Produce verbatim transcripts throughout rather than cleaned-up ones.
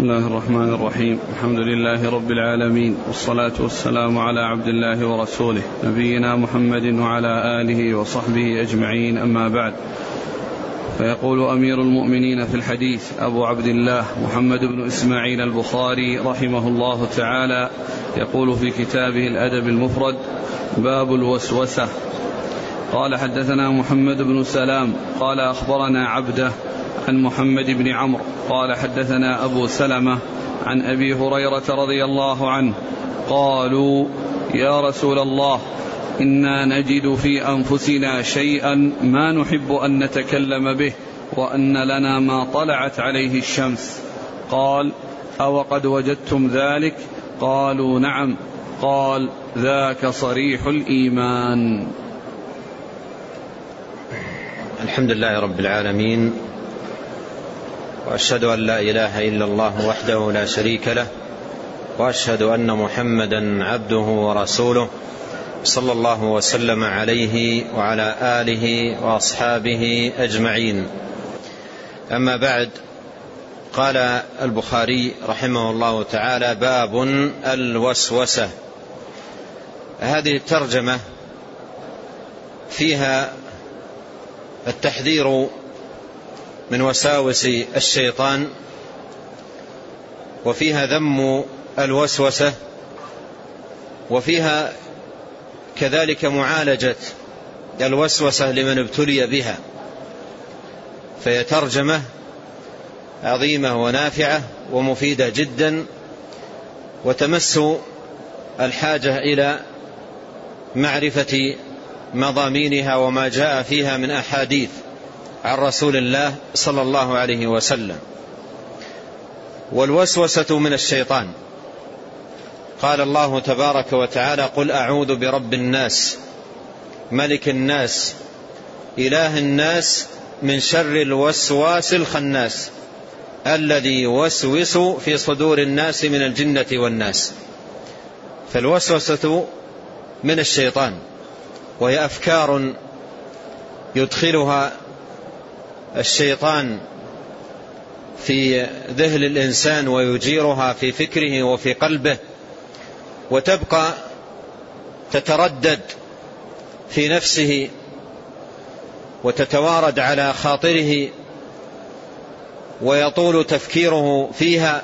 بسم الله الرحمن الرحيم. الحمد لله رب العالمين، والصلاة والسلام على عبد الله ورسوله نبينا محمد وعلى آله وصحبه أجمعين، أما بعد. فيقول أمير المؤمنين في الحديث أبو عبد الله محمد بن إسماعيل البخاري رحمه الله تعالى، يقول في كتابه الأدب المفرد: باب الوسوسة. قال: حدثنا محمد بن سلام قال أخبرنا عبده عن محمد بن عمرو قال حدثنا أبو سلمة عن أبي هريرة رضي الله عنه قالوا: يا رسول الله، إنا نجد في أنفسنا شيئا ما نحب أن نتكلم به، وأن لنا ما طلعت عليه الشمس. قال: أو قد وجدتم ذلك؟ قالوا: نعم. قال: ذاك صريح الإيمان. الحمد لله رب العالمين، وأشهد أن لا إله إلا الله وحده لا شريك له، وأشهد أن محمدا عبده ورسوله، صلى الله وسلم عليه وعلى آله وأصحابه أجمعين. أما بعد، قال البخاري رحمه الله تعالى: باب الوسوسة. هذه الترجمة فيها التحذير من وساوس الشيطان، وفيها ذم الوسوسة، وفيها كذلك معالجة الوسوسة لمن ابتلي بها. فهي ترجمة عظيمة ونافعة ومفيدة جدا، وتمس الحاجة إلى معرفة مضامينها وما جاء فيها من أحاديث عن رسول الله صلى الله عليه وسلم. والوسوسة من الشيطان. قال الله تبارك وتعالى: قل أعوذ برب الناس ملك الناس إله الناس من شر الوسواس الخناس الذي يوسوس في صدور الناس من الجنة والناس. فالوسوسة من الشيطان، وهي أفكار يدخلها الشيطان في ذهن الإنسان ويجيرها في فكره وفي قلبه، وتبقى تتردد في نفسه وتتوارد على خاطره، ويطول تفكيره فيها،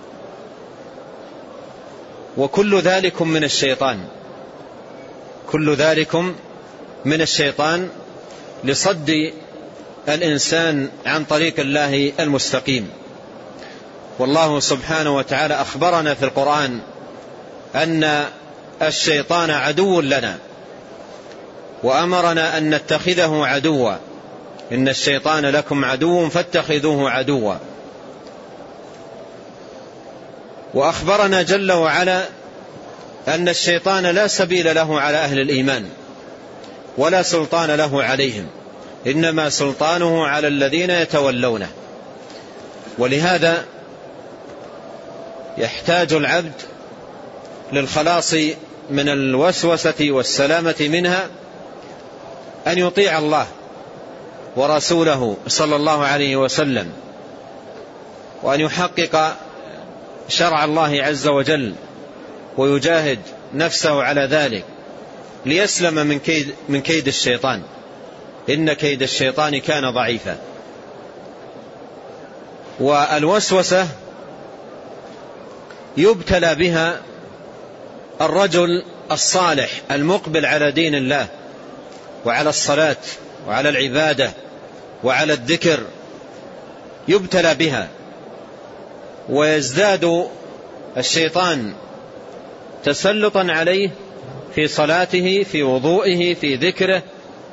وكل ذلك من الشيطان. كل ذلك من الشيطان لصد الإنسان عن طريق الله المستقيم. والله سبحانه وتعالى أخبرنا في القرآن أن الشيطان عدو لنا، وأمرنا أن نتخذه عدوا. إن الشيطان لكم عدو فاتخذوه عدوا. وأخبرنا جل وعلا أن الشيطان لا سبيل له على أهل الإيمان، ولا سلطان له عليهم، إنما سلطانه على الذين يتولونه. ولهذا يحتاج العبد للخلاص من الوسوسة والسلامة منها أن يطيع الله ورسوله صلى الله عليه وسلم، وأن يحقق شرع الله عز وجل، ويجاهد نفسه على ذلك ليسلم من كيد, من كيد الشيطان. إن كيد الشيطان كان ضعيفا. والوسوسة يبتلى بها الرجل الصالح المقبل على دين الله، وعلى الصلاة، وعلى العبادة، وعلى الذكر، يبتلى بها، ويزداد الشيطان تسلطا عليه في صلاته، في وضوئه، في ذكره،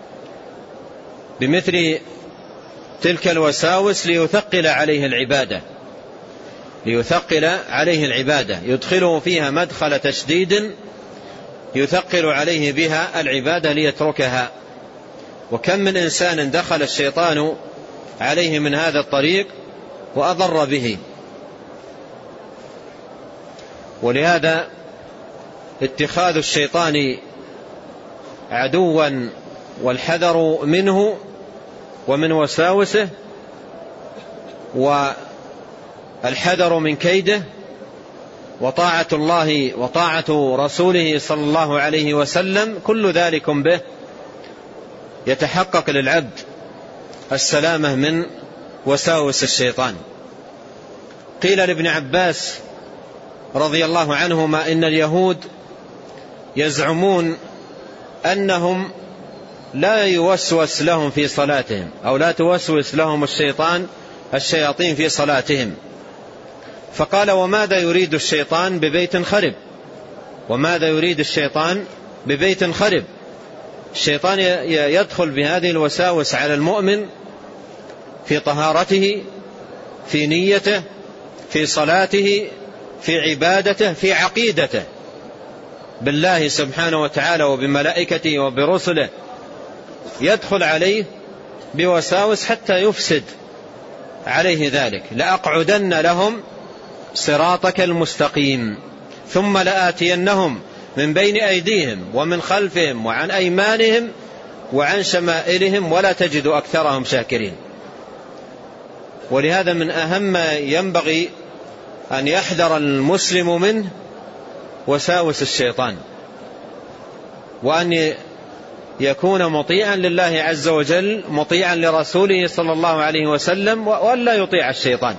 بمثل تلك الوساوس، ليثقل عليه العبادة ليثقل عليه العبادة يدخله فيها مدخل تشديد يثقل عليه بها العبادة ليتركها. وكم من إنسان دخل الشيطان عليه من هذا الطريق وأضر به. ولهذا اتخاذ الشيطان عدوا والحذر منه ومن وساوسه الحذر من كيده، وطاعة الله وطاعة رسوله صلى الله عليه وسلم، كل ذلك به يتحقق للعبد السلامة من وساوس الشيطان. قيل لابن عباس رضي الله عنهما إن اليهود يزعمون أنهم لا يوسوس لهم في صلاتهم، أو لا توسوس لهم الشيطان الشياطين في صلاتهم. فقال: وماذا يريد الشيطان ببيت خرب؟ وماذا يريد الشيطان ببيت خرب؟ الشيطان يدخل بهذه الوساوس على المؤمن في طهارته، في نيته، في صلاته، في عبادته، في عقيدته بالله سبحانه وتعالى وبملائكته وبرسله، يدخل عليه بوساوس حتى يفسد عليه ذلك. لأقعدن لهم صراطك المستقيم ثم لآتينهم من بين أيديهم ومن خلفهم وعن أيمانهم وعن شمائلهم ولا تجد أكثرهم شاكرين. ولهذا من أهم ما ينبغي أن يحذر المسلم منه وساوس الشيطان، وأن يكون مطيعا لله عز وجل، مطيعا لرسوله صلى الله عليه وسلم، وأن لا يطيع الشيطان.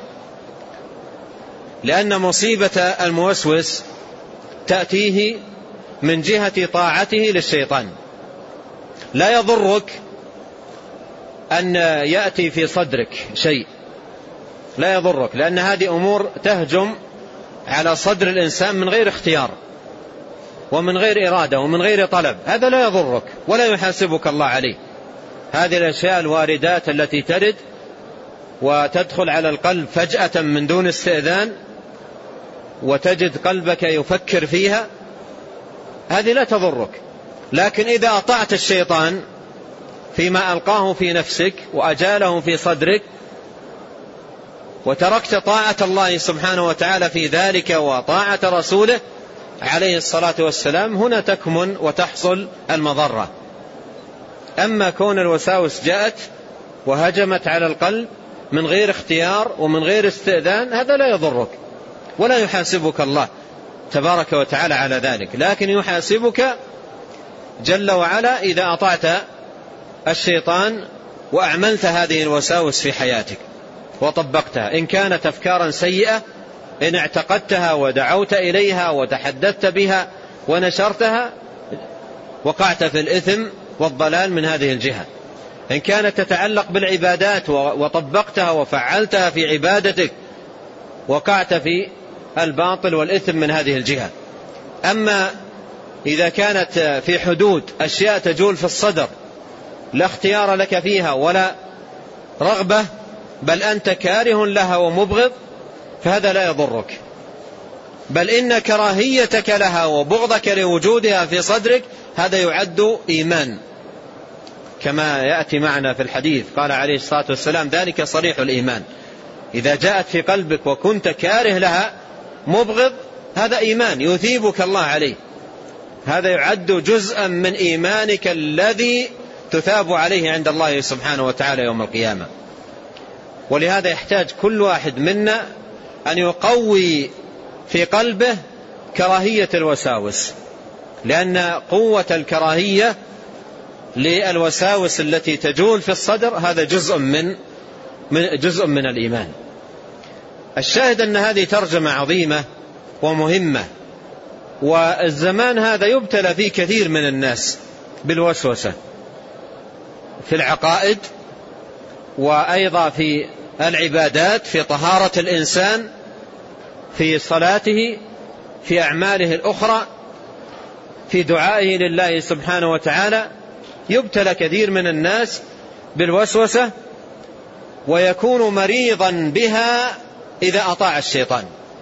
لأن مصيبة الموسوس تأتيه من جهة طاعته للشيطان. لا يضرك أن يأتي في صدرك شيء، لا يضرك، لأن هذه أمور تهجم على صدر الإنسان من غير اختيار ومن غير إرادة ومن غير طلب، هذا لا يضرك ولا يحاسبك الله عليه. هذه الأشياء الواردات التي ترد وتدخل على القلب فجأة من دون استئذان، وتجد قلبك يفكر فيها، هذه لا تضرك. لكن إذا أطعت الشيطان فيما ألقاه في نفسك وأجاله في صدرك، وتركت طاعة الله سبحانه وتعالى في ذلك وطاعة رسوله عليه الصلاة والسلام، هنا تكمن وتحصل المضرة. أما كون الوساوس جاءت وهجمت على القلب من غير اختيار ومن غير استئذان، هذا لا يضرك ولا يحاسبك الله تبارك وتعالى على ذلك، لكن يحاسبك جل وعلا إذا أطعت الشيطان وأعملت هذه الوساوس في حياتك وطبقتها. إن كانت أفكارا سيئة، إن اعتقدتها ودعوت إليها وتحدثت بها ونشرتها، وقعت في الإثم والضلال من هذه الجهة. إن كانت تتعلق بالعبادات وطبقتها وفعلتها في عبادتك، وقعت في الباطل والإثم من هذه الجهة. أما إذا كانت في حدود أشياء تجول في الصدر لا اختيار لك فيها ولا رغبة، بل أنت كاره لها ومبغض، فهذا لا يضرك، بل إن كراهيتك لها وبغضك لوجودها في صدرك هذا يعد إيمان، كما يأتي معنا في الحديث. قال عليه الصلاة والسلام: ذلك صريح الإيمان. إذا جاءت في قلبك وكنت كاره لها مبغض، هذا إيمان يثيبك الله عليه، هذا يعد جزءا من إيمانك الذي تثاب عليه عند الله سبحانه وتعالى يوم القيامة. ولهذا يحتاج كل واحد منا أن يقوي في قلبه كراهية الوساوس، لأن قوة الكراهية للوساوس التي تجول في الصدر هذا جزء من جزء من الإيمان. الشاهد أن هذه ترجمة عظيمة ومهمة، والزمان هذا يبتلى فيه كثير من الناس بالوسوسة في العقائد، وأيضا في العبادات، في طهارة الإنسان، في صلاته، في أعماله الأخرى، في دعائه لله سبحانه وتعالى. يبتلى كثير من الناس بالوسوسة ويكون مريضا بها إذا أطاع الشيطان.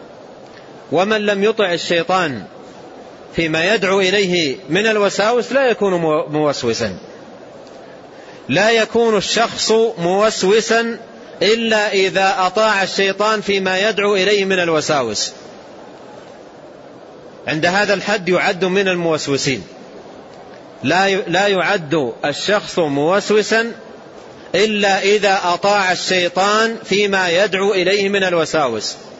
ومن لم يطع الشيطان فيما يدعو إليه من الوساوس لا يكون موسوسا. لا يكون الشخص موسوسا إلا إذا أطاع الشيطان فيما يدعو إليه من الوساوس. عند هذا الحد يعد من الموسوسين. لا لا يعد الشخص موسوسا إلا إذا أطاع الشيطان فيما يدعو إليه من الوساوس.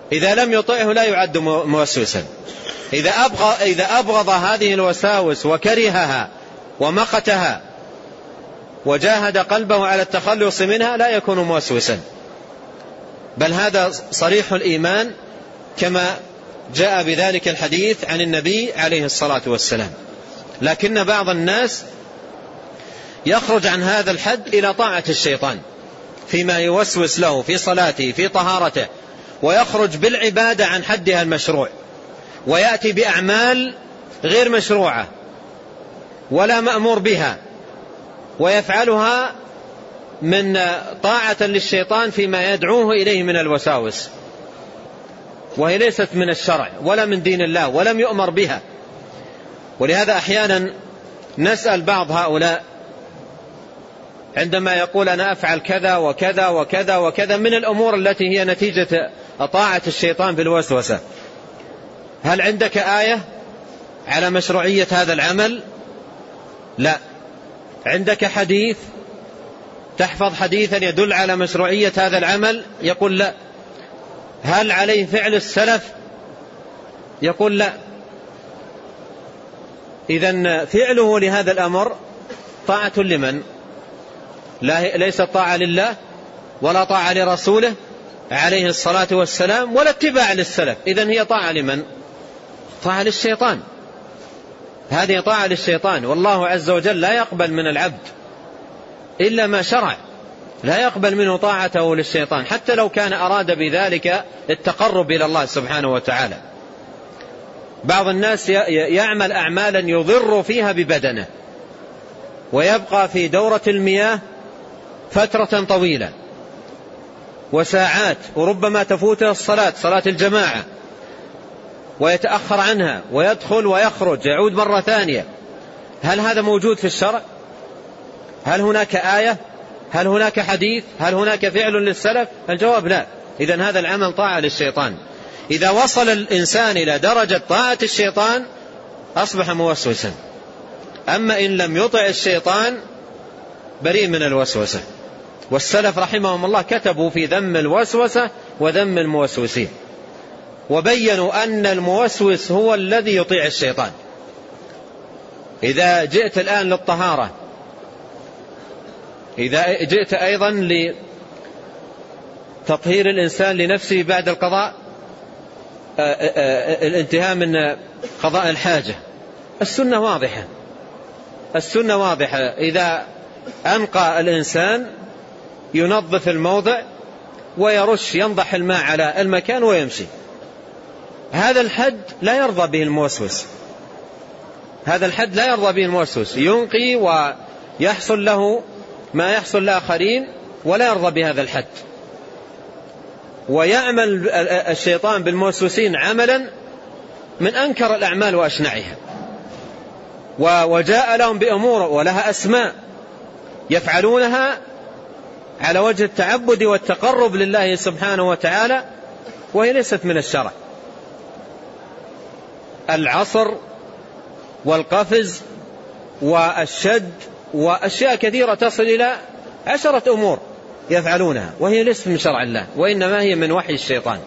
إذا لم يطعه لا يعد موسوسا. إذا أبغض, إذا أبغض هذه الوساوس وكرهها ومقتها وجاهد قلبه على التخلص منها لا يكون موسوسا، بل هذا صريح الإيمان كما جاء بذلك الحديث عن النبي عليه الصلاة والسلام. لكن بعض الناس يخرج عن هذا الحد إلى طاعة الشيطان فيما يوسوس له في صلاته في طهارته، ويخرج بالعبادة عن حدها المشروع، ويأتي بأعمال غير مشروعة ولا مأمور بها، ويفعلها من طاعة للشيطان فيما يدعوه إليه من الوساوس، وهي ليست من الشرع ولا من دين الله ولم يؤمر بها. ولهذا أحيانا نسأل بعض هؤلاء عندما يقول أنا أفعل كذا وكذا وكذا وكذا من الأمور التي هي نتيجة طاعة الشيطان بالوسوسة، هل عندك آية على مشروعية هذا العمل؟ لا. عندك حديث تحفظ حديثا يدل على مشروعية هذا العمل؟ يقول لا. هل عليه فعل السلف؟ يقول لا. إذن فعله لهذا الأمر طاعة لمن؟ لا، ليست طاعة لله ولا طاعة لرسوله عليه الصلاة والسلام ولا اتباع للسلف. إذن هي طاعة لمن؟ طاعة للشيطان. هذه طاعة للشيطان، والله عز وجل لا يقبل من العبد إلا ما شرع، لا يقبل منه طاعته للشيطان حتى لو كان أراد بذلك التقرب إلى الله سبحانه وتعالى. بعض الناس يعمل أعمالا يضر فيها ببدنه ويبقى في دورة المياه فترة طويلة وساعات، وربما تفوته الصلاة صلاة الجماعة ويتأخر عنها ويدخل ويخرج يعود مرة ثانية. هل هذا موجود في الشرع؟ هل هناك آية؟ هل هناك حديث؟ هل هناك فعل للسلف؟ الجواب لا. إذن هذا العمل طاعة للشيطان. إذا وصل الإنسان إلى درجة طاعة الشيطان أصبح موسوسا. أما إن لم يطع الشيطان بريء من الوسوسة. والسلف رحمهم الله كتبوا في ذم الوسوسة وذم الموسوسين، وبينوا أن الموسوس هو الذي يطيع الشيطان. إذا جئت الآن للطهارة، إذا جئت أيضا لتطهير الإنسان لنفسه بعد القضاء، الانتهاء من قضاء الحاجة، السنة واضحة. السنة واضحة. إذا أنقى الإنسان ينظف الموضع ويرش ينضح الماء على المكان ويمشي. هذا الحد لا يرضى به الموسوس. هذا الحد لا يرضى به الموسوس، ينقي ويحصل له ما يحصل لآخرين ولا يرضى بهذا الحد. ويعمل الشيطان بالموسوسين عملا من أنكر الأعمال وأشنعها، وجاء لهم بأمور ولها أسماء يفعلونها على وجه التعبد والتقرب لله سبحانه وتعالى، وهي ليست من الشرع. العصر والقفز والشد وأشياء كثيرة تصل إلى عشرة أمور يفعلونها وهي ليست من شرع الله، وإنما هي من وحي الشيطان.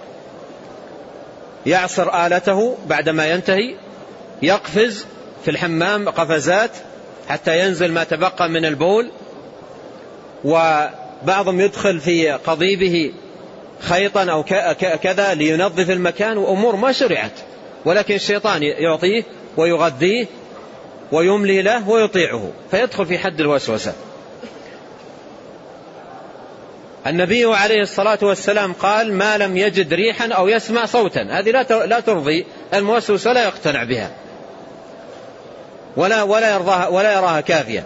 يعصر آلته بعدما ينتهي، يقفز في الحمام قفزات حتى ينزل ما تبقى من البول، وبعضهم يدخل في قضيبه خيطا أو كذا لينظف المكان، وأمور ما شرعت، ولكن الشيطان يعطيه ويغذيه ويملي له ويطيعه فيدخل في حد الوسوسة. النبي عليه الصلاة والسلام قال: ما لم يجد ريحا أو يسمع صوتا. هذه لا ترضي الموسوس ولا يقتنع بها ولا ولا يرضاها ولا يراها كافية،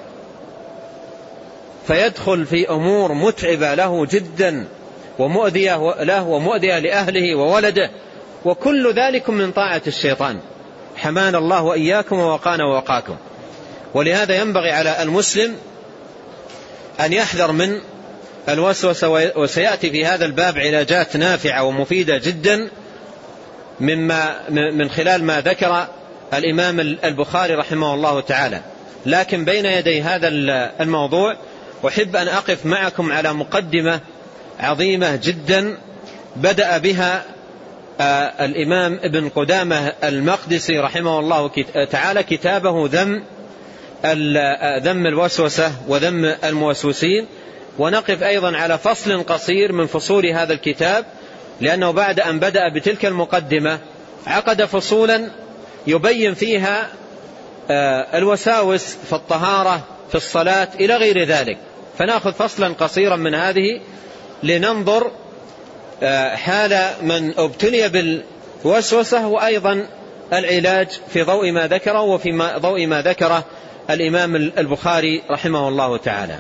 فيدخل في أمور متعبة له جدا ومؤذية له ومؤذية لأهله وولده، وكل ذلك من طاعة الشيطان. حمانا الله وإياكم ووقانا ووقاكم. ولهذا ينبغي على المسلم أن يحذر من الوسوسة، وسيأتي في هذا الباب علاجات نافعة ومفيدة جدا مما من خلال ما ذكر الإمام البخاري رحمه الله تعالى. لكن بين يدي هذا الموضوع أحب أن أقف معكم على مقدمة عظيمة جدا بدأ بها آه الإمام ابن قدامة المقدسي رحمه الله تعالى كتابه ذم ذم الوسوسة وذم الموسوسين، ونقف أيضا على فصل قصير من فصول هذا الكتاب، لأنه بعد أن بدأ بتلك المقدمة عقد فصولا يبين فيها الوساوس في الطهارة في الصلاة إلى غير ذلك. فنأخذ فصلا قصيرا من هذه لننظر حال من ابتلي بالوسوسة، وأيضا العلاج في ضوء ما ذكره وفي ضوء ما ذكره الإمام البخاري رحمه الله تعالى.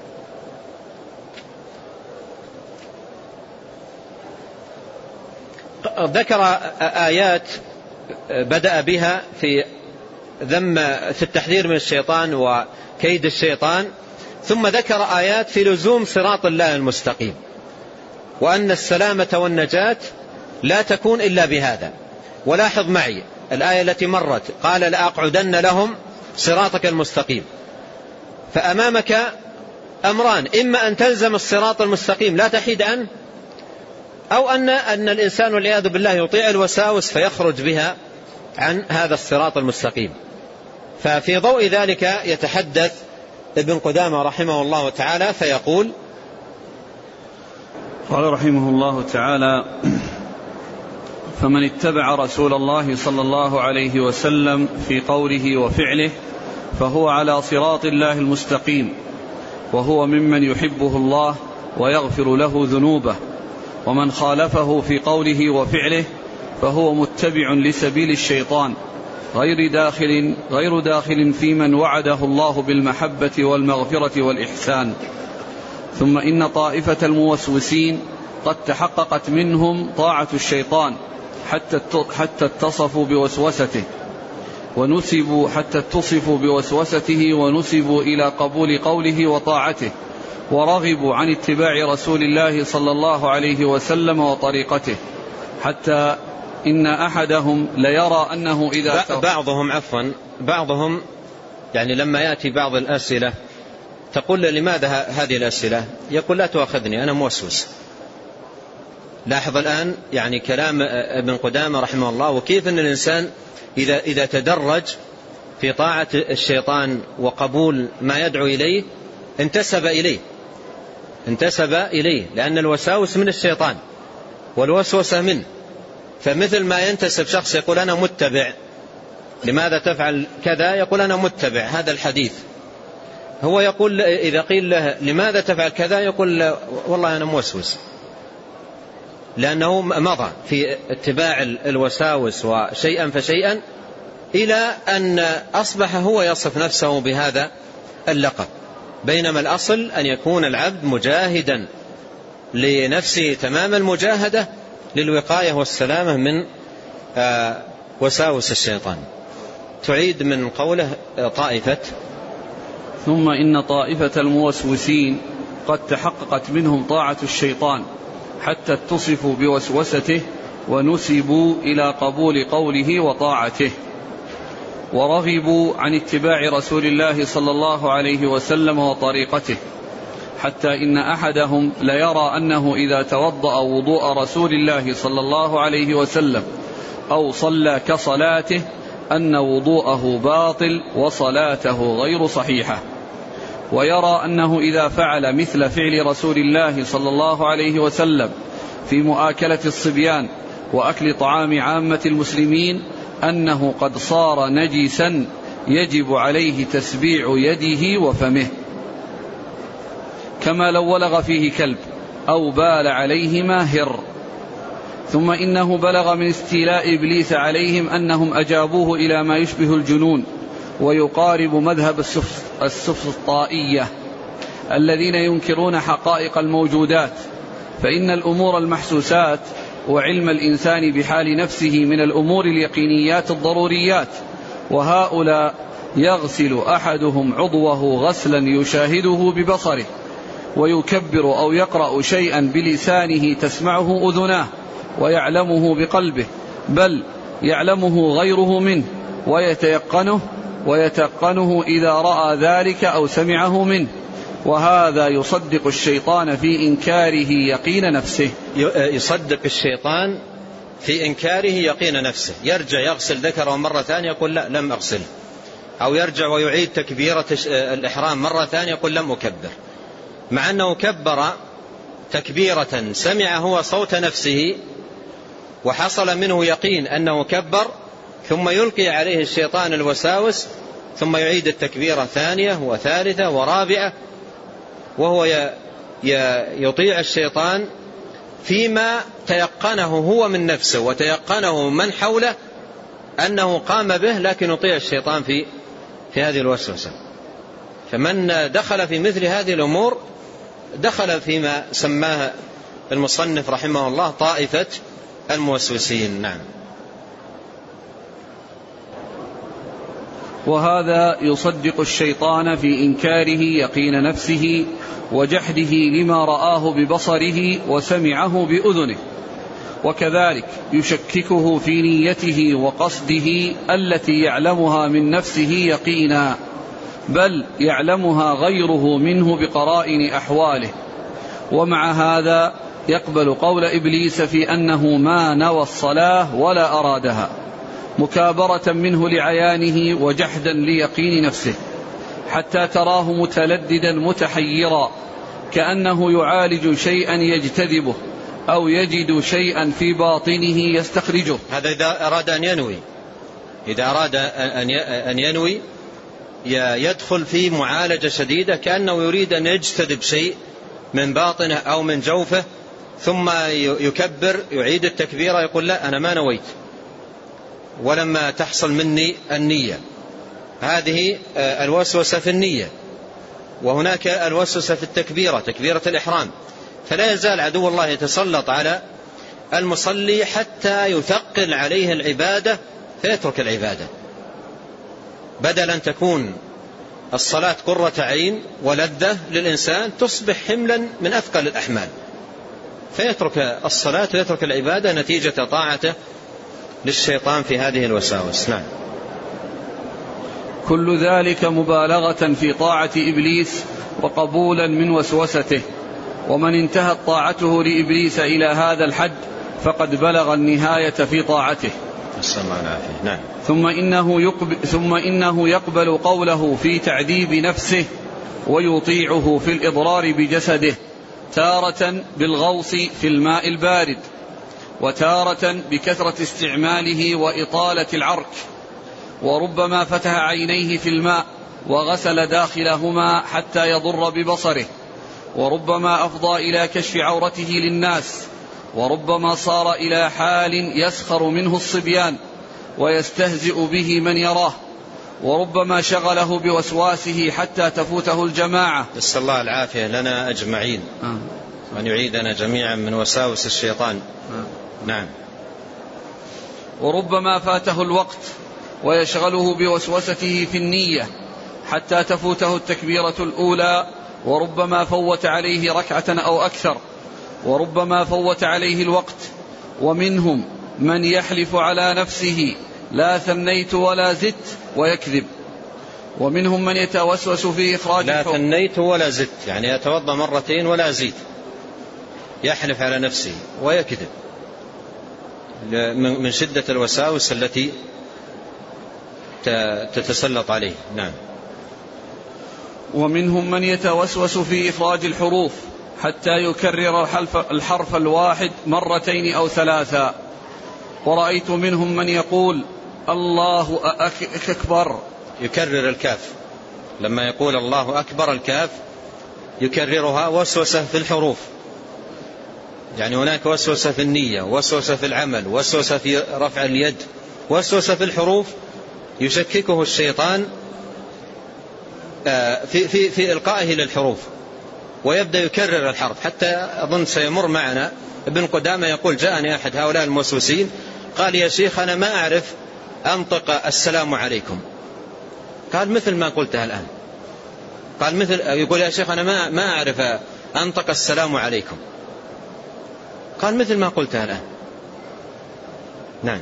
ذكر آيات بدأ بها في ذم في التحذير من الشيطان وكيد الشيطان، ثم ذكر آيات في لزوم صراط الله المستقيم، وأن السلامة والنجاة لا تكون إلا بهذا. ولاحظ معي الآية التي مرت، قال لأقعدن لهم صراطك المستقيم. فأمامك أمران، إما أن تلزم الصراط المستقيم لا تحيد عنه، أو أن, أن الإنسان والعياذ بالله يطيع الوساوس فيخرج بها عن هذا الصراط المستقيم. ففي ضوء ذلك يتحدث ابن قدامة رحمه الله تعالى فيقول: قال رحمه الله تعالى: فمن اتبع رسول الله صلى الله عليه وسلم في قوله وفعله فهو على صراط الله المستقيم، وهو ممن يحبه الله ويغفر له ذنوبه. ومن خالفه في قوله وفعله فهو متبع لسبيل الشيطان، غير داخل, غير داخل في من وعده الله بالمحبة والمغفرة والإحسان. ثم إن طائفة الموسوسين قد تحققت منهم طاعة الشيطان حتى حتى اتصفوا بوسوسته ونسبوا حتى اتصفوا بوسوسته ونسبوا إلى قبول قوله وطاعته، ورغبوا عن اتباع رسول الله صلى الله عليه وسلم وطريقته، حتى إن أحدهم ليرى أنه إذا بعضهم عفوا بعضهم يعني لما يأتي بعض الأسئلة تقول لماذا هذه الأسئلة؟ يقول لا تؤاخذني أنا موسوس. لاحظ الآن يعني كلام ابن قدامة رحمه الله، وكيف أن الإنسان إذا, إذا تدرج في طاعة الشيطان وقبول ما يدعو إليه انتسب إليه انتسب إليه لأن الوساوس من الشيطان والوسوسة منه. فمثل ما ينتسب شخص يقول أنا متبع، لماذا تفعل كذا؟ يقول أنا متبع هذا الحديث. هو يقول إذا قيل له لماذا تفعل كذا يقول والله أنا موسوس، لأنه مضى في اتباع الوساوس وشيئا فشيئا إلى أن أصبح هو يصف نفسه بهذا اللقب. بينما الأصل أن يكون العبد مجاهدا لنفسه تمام المجاهدة للوقاية والسلامة من وساوس الشيطان. تعيد من قوله طائفة: ثم إن طائفة الموسوسين قد تحققت منهم طاعة الشيطان حتى اتصفوا بوسوسته ونسبوا إلى قبول قوله وطاعته، ورغبوا عن اتباع رسول الله صلى الله عليه وسلم وطريقته، حتى إن أحدهم ليرى أنه إذا توضأ وضوء رسول الله صلى الله عليه وسلم أو صلى كصلاته أن وضوءه باطل وصلاته غير صحيحة، ويرى أنه إذا فعل مثل فعل رسول الله صلى الله عليه وسلم في مؤاكلة الصبيان وأكل طعام عامة المسلمين أنه قد صار نجسا يجب عليه تسبيع يده وفمه، كما لو ولغ فيه كلب أو بال عليهما هر. ثم إنه بلغ من استيلاء إبليس عليهم أنهم أجابوه إلى ما يشبه الجنون ويقارب مذهب السفسطائية الذين ينكرون حقائق الموجودات، فإن الأمور المحسوسات وعلم الإنسان بحال نفسه من الأمور اليقينيات الضروريات، وهؤلاء يغسل أحدهم عضوه غسلا يشاهده ببصره ويكبر أو يقرأ شيئا بلسانه تسمعه أذناه ويعلمه بقلبه، بل يعلمه غيره منه ويتيقنه ويتقنه إذا رأى ذلك أو سمعه منه، وهذا يصدق الشيطان في إنكاره يقين نفسه. يصدق الشيطان في إنكاره يقين نفسه، يرجع يغسل ذكره مرة ثانية يقول لا لم أغسل، أو يرجع ويعيد تكبيرة الإحرام مرة ثانية يقول لم أكبر، مع أنه كبر تكبيرة سمع هو صوت نفسه وحصل منه يقين أنه كبر، ثم يلقي عليه الشيطان الوساوس ثم يعيد التكبيرة ثانية وثالثة ورابعة، وهو يطيع الشيطان فيما تيقنه هو من نفسه وتيقنه من حوله أنه قام به، لكن يطيع الشيطان في في هذه الوسوسة. فمن دخل في مثل هذه الأمور دخل فيما سماه المصنف رحمه الله طائفة الموسوسين. نعم. وهذا يصدق الشيطان في إنكاره يقين نفسه وجحده لما رآه ببصره وسمعه بأذنه، وكذلك يشككه في نيته وقصده التي يعلمها من نفسه يقينا، بل يعلمها غيره منه بقرائن أحواله. ومع هذا يقبل قول إبليس في أنه ما نوى الصلاة ولا أرادها، مكابرة منه لعيانه وجحدا ليقين نفسه، حتى تراه متلددا متحيرا كأنه يعالج شيئا يجتذبه أو يجد شيئا في باطنه يستخرجه. هذا إذا أراد أن ينوي، إذا أراد أن ينوي يدخل في معالجة شديدة كأنه يريد أن يجتذب شيء من باطنه أو من جوفه، ثم يكبر يعيد التكبير يقول لا أنا ما نويت ولما تحصل مني النية. هذه الوسوسة في النية، وهناك الوسوسة في التكبيرة، تكبيرة الإحرام. فلا يزال عدو الله يتسلط على المصلي حتى يثقل عليه العبادة فيترك العبادة، بدل أن تكون الصلاة قرة عين ولذة للإنسان تصبح حملا من أثقل الأحمال، فيترك الصلاة ويترك العبادة نتيجة طاعته للشيطان في هذه الوساوس. نعم. كل ذلك مبالغة في طاعة إبليس وقبولا من وسوسته، ومن انتهت طاعته لإبليس إلى هذا الحد فقد بلغ النهاية في طاعته. نعم. ثم إنه يقبل, ثم إنه يقبل قوله في تعذيب نفسه ويطيعه في الإضرار بجسده، تارة بالغوص في الماء البارد، وتارة بكثرة استعماله وإطالة العرك، وربما فتح عينيه في الماء وغسل داخلهما حتى يضر ببصره، وربما أفضى إلى كشف عورته للناس، وربما صار إلى حال يسخر منه الصبيان ويستهزئ به من يراه، وربما شغله بوسواسه حتى تفوته الجماعة. نسأل الله العافية لنا أجمعين آه. وأن يعيدنا جميعا من وساوس الشيطان آه. نعم. وربما فاته الوقت ويشغله بوسوسته في النية حتى تفوته التكبيرة الأولى، وربما فوت عليه ركعة أو أكثر، وربما فوت عليه الوقت. ومنهم من يحلف على نفسه لا ثنيت ولا زدت ويكذب، ومنهم من يتوسوس في إخراج لا ثنيت ولا زدت، يعني يتوضأ مرتين ولا زيد، يحلف على نفسه ويكذب من شدة الوساوس التي تتسلط عليه. نعم. ومنهم من يتوسوس في إخراج الحروف حتى يكرر الحرف الواحد مرتين أو ثلاثا، ورأيت منهم من يقول الله أكبر يكرر الكاف، لما يقول الله أكبر الكاف يكررها. وسوسة في الحروف، يعني هناك وسوسة في النية، وسوسة في العمل، وسوسة في رفع اليد، وسوسة في الحروف يشككه الشيطان في, في, في إلقائه للحروف، ويبدأ يكرر الحرف. حتى أظن سيمر معنا ابن قدامة يقول جاءني أحد هؤلاء الموسوسين قال يا شيخ أنا ما أعرف أنطق السلام عليكم. قال مثل ما قلتها الآن. قال مثل يقول يا شيخ أنا ما ما أعرف أنطق السلام عليكم. قال مثل ما قلتها الآن. نعم.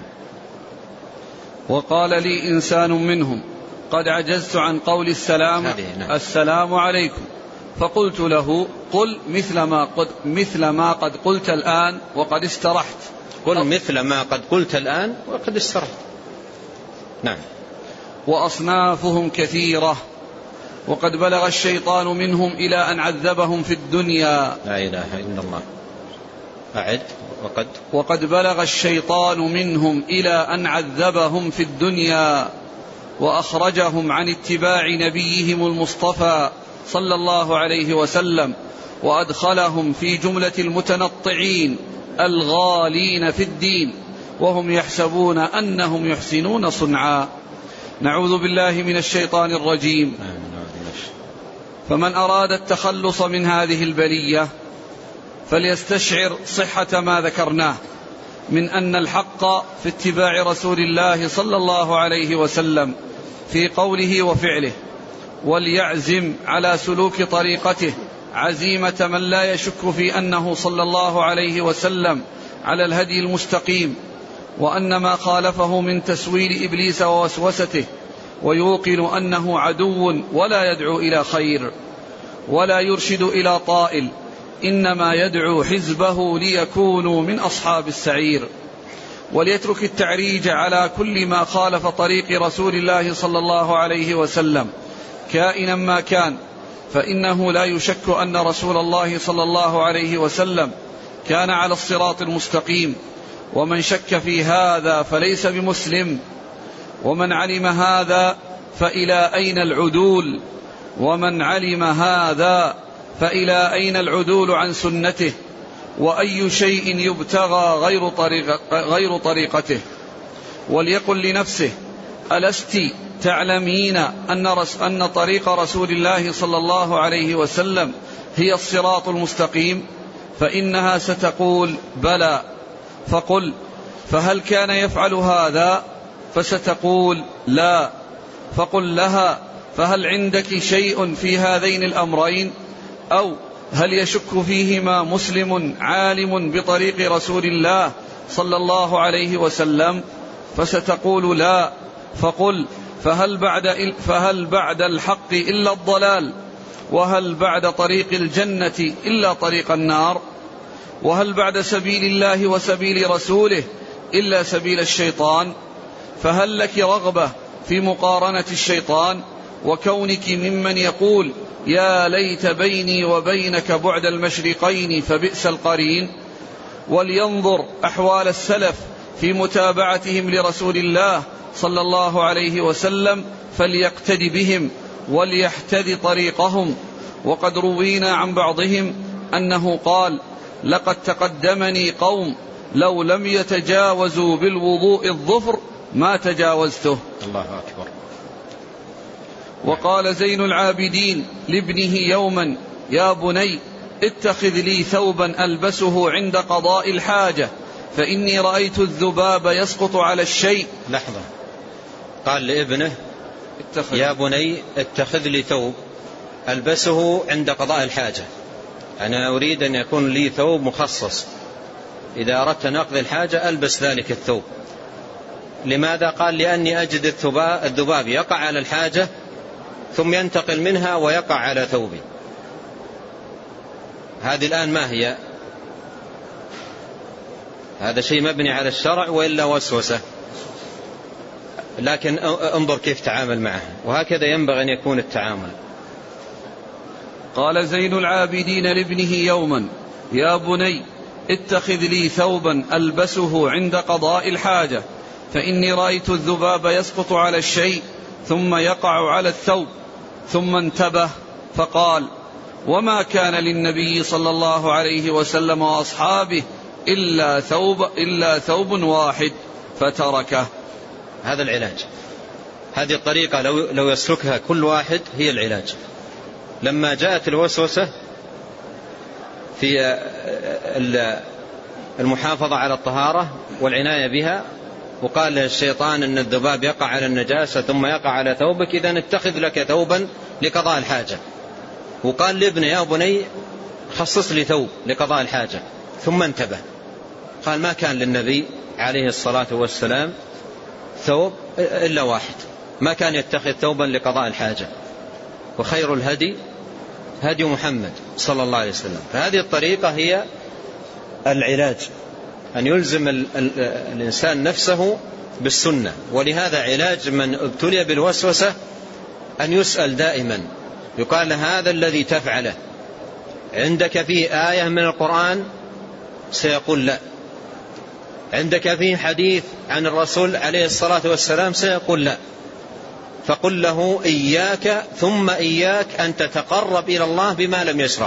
وقال لي إنسان منهم قد عجزت عن قول السلام نعم. السلام عليكم، فقلت له قل مثل ما قد, مثل ما قد قلت الآن وقد استرحت. قل مثل ما قد قلت الآن وقد استرحت. نعم. وأصنافهم كثيرة، وقد بلغ الشيطان منهم إلى أن عذبهم في الدنيا. لا إله إلا الله. أعد. وقد وقد بلغ الشيطان منهم إلى أن عذبهم في الدنيا، وأخرجهم عن اتباع نبيهم المصطفى صلى الله عليه وسلم، وأدخلهم في جملة المتنطعين الغالين في الدين، وهم يحسبون أنهم يحسنون صنعا. نعوذ بالله من الشيطان الرجيم. فمن أراد التخلص من هذه البلية فليستشعر صحة ما ذكرناه من أن الحق في اتباع رسول الله صلى الله عليه وسلم في قوله وفعله، وليعزم على سلوك طريقته عزيمة من لا يشك في أنه صلى الله عليه وسلم على الهدي المستقيم، وأن ما خالفه من تسويل إبليس ووسوسته، ويوقن أنه عدو ولا يدعو إلى خير ولا يرشد إلى طائل، إنما يدعو حزبه ليكونوا من أصحاب السعير. وليترك التعريج على كل ما خالف طريق رسول الله صلى الله عليه وسلم كائنا ما كان، فإنه لا يشك أن رسول الله صلى الله عليه وسلم كان على الصراط المستقيم، ومن شك في هذا فليس بمسلم. ومن علم هذا فإلى أين العدول ومن علم هذا فإلى أين العدول عن سنته، وأي شيء يبتغى غير, طريق غير طريقته. وليقل لنفسه: ألست تعلمين أن, أن طريق رسول الله صلى الله عليه وسلم هي الصراط المستقيم؟ فإنها ستقول: بلى. فقل: فهل كان يفعل هذا؟ فستقول: لا. فقل لها: فهل عندك شيء في هذين الأمرين؟ أو هل يشك فيهما مسلم عالم بطريق رسول الله صلى الله عليه وسلم؟ فستقول: لا. فقل: فهل بعد, فهل بعد الحق إلا الضلال؟ وهل بعد طريق الجنة إلا طريق النار؟ وهل بعد سبيل الله وسبيل رسوله إلا سبيل الشيطان؟ فهل لك رغبة في مقارنة الشيطان وكونك ممن يقول: يا ليت بيني وبينك بعد المشرقين فبئس القرين؟ ولينظر أحوال السلف في متابعتهم لرسول الله صلى الله عليه وسلم فليقتد بهم وليحتذ طريقهم. وقد روينا عن بعضهم أنه قال: لقد تقدمني قوم لو لم يتجاوزوا بالوضوء الظفر ما تجاوزته. الله أكبر. وقال زين العابدين لابنه يوما: يا بني اتخذ لي ثوبا ألبسه عند قضاء الحاجة فإني رأيت الذباب يسقط على الشيء. لحظة، قال لابنه: اتخذ. يا بني اتخذ لي ثوب ألبسه عند قضاء الحاجة، أنا أريد أن يكون لي ثوب مخصص، إذا أردت نقض الحاجة ألبس ذلك الثوب. لماذا؟ قال: لأني أجد الذباب يقع على الحاجة ثم ينتقل منها ويقع على ثوبي. هذه الآن ما هي؟ هذا شيء مبني على الشرع وإلا وسوسة؟ لكن انظر كيف تعامل معه، وهكذا ينبغي أن يكون التعامل. قال زين العابدين لابنه يوما: يا بني اتخذ لي ثوبا ألبسه عند قضاء الحاجة فإني رأيت الذباب يسقط على الشيء ثم يقع على الثوب. ثم انتبه فقال: وما كان للنبي صلى الله عليه وسلم وأصحابه إلا ثوب, إلا ثوب واحد فتركه. هذا العلاج، هذه الطريقة لو, لو يسلكها كل واحد هي العلاج. لما جاءت الوسوسة في المحافظة على الطهارة والعناية بها، وقال الشيطان أن الذباب يقع على النجاسة ثم يقع على ثوبك، إذن اتخذ لك ثوبا لقضاء الحاجة. وقال لابنه: يا بني خصص لي ثوب لقضاء الحاجة. ثم انتبه قال: ما كان للنبي عليه الصلاة والسلام ثوب إلا واحد، ما كان يتخذ ثوبا لقضاء الحاجة، وخير الهدي هدي محمد صلى الله عليه وسلم. فهذه الطريقة هي العلاج أن يلزم ال ال الإنسان نفسه بالسنة. ولهذا علاج من ابتلي بالوسوسة أن يسأل دائما، يقال هذا الذي تفعله عندك فيه آية من القرآن؟ سيقول لا. عندك فيه حديث عن الرسول عليه الصلاة والسلام؟ سيقول لا. فقل له إياك ثم إياك أن تتقرب إلى الله بما لم يشرع،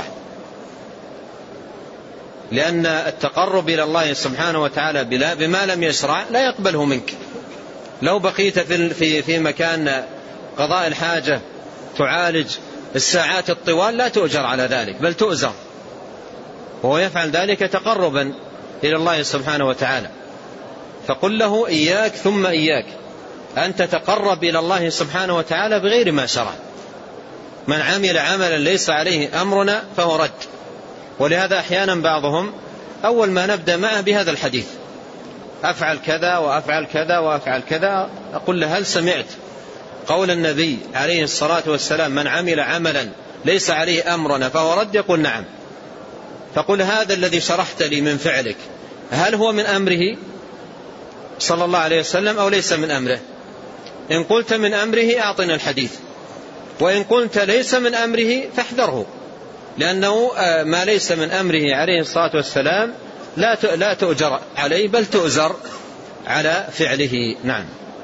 لأن التقرب إلى الله سبحانه وتعالى بما لم يشرع لا يقبله منك. لو بقيت في في مكان قضاء الحاجة تعالج الساعات الطوال لا تؤجر على ذلك، بل تؤزر، وهو يفعل ذلك تقربا إلى الله سبحانه وتعالى. فقل له إياك ثم إياك أن تتقرب إلى الله سبحانه وتعالى بغير ما شرع. من عمل عملا ليس عليه أمرنا فهو رد. ولهذا أحيانا بعضهم أول ما نبدأ معه بهذا الحديث، أفعل كذا وأفعل كذا وأفعل كذا، أقول له هل سمعت قول النبي عليه الصلاة والسلام من عمل عملا ليس عليه أمرنا فهو رد؟ يقول نعم. فقل هذا الذي شرحت لي من فعلك هل هو من أمره صلى الله عليه وسلم أو ليس من أمره؟ إن قلت من أمره أعطنا الحديث، وإن قلت ليس من أمره فاحذره، لأنه ما ليس من أمره عليه الصلاة والسلام لا تؤجر عليه بل تؤزر على فعله. نعم.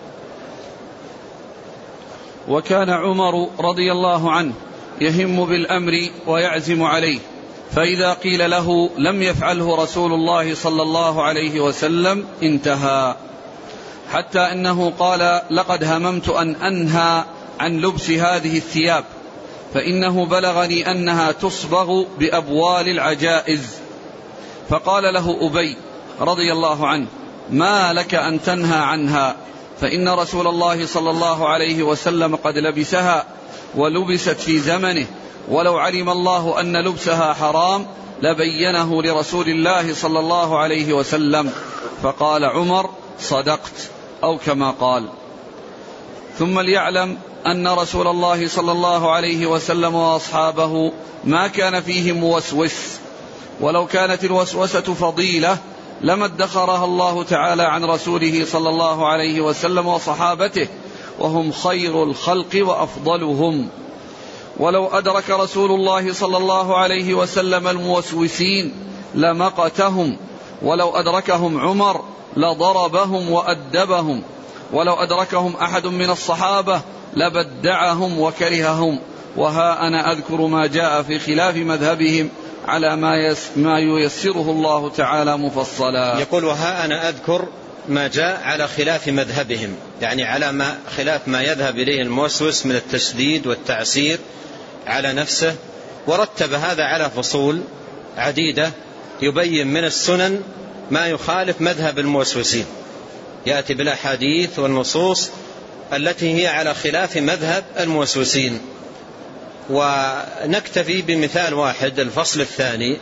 وكان عمر رضي الله عنه يهم بالأمر ويعزم عليه، فإذا قيل له لم يفعله رسول الله صلى الله عليه وسلم انتهى، حتى أنه قال لقد هممت أن أنهى عن لبس هذه الثياب، فإنه بلغني أنها تصبغ بأبوال العجائز. فقال له أبي رضي الله عنه ما لك أن تنهى عنها، فإن رسول الله صلى الله عليه وسلم قد لبسها ولبست في زمنه، ولو علم الله أن لبسها حرام لبينه لرسول الله صلى الله عليه وسلم. فقال عمر صدقت، أو كما قال. ثم ليعلم أن رسول الله صلى الله عليه وسلم وأصحابه ما كان فيهم موسوس، ولو كانت الوسوسة فضيلة لما ادخرها الله تعالى عن رسوله صلى الله عليه وسلم وصحابته، وهم خير الخلق وأفضلهم. ولو أدرك رسول الله صلى الله عليه وسلم الموسوسين لمقتهم، ولو أدركهم عمر لضربهم وأدبهم، ولو أدركهم أحد من الصحابة لبدعهم وكرههم. وها أنا أذكر ما جاء في خلاف مذهبهم على ما, يس ما ييسره الله تعالى مفصلا. يقول وها أنا أذكر ما جاء على خلاف مذهبهم، يعني على ما خلاف ما يذهب إليه الموسوس من التشديد والتعسير على نفسه، ورتب هذا على فصول عديدة يبين من السنن ما يخالف مذهب الموسوسين، يأتي بالأحاديث والنصوص التي هي على خلاف مذهب الموسوسين. ونكتفي بمثال واحد، الفصل الثاني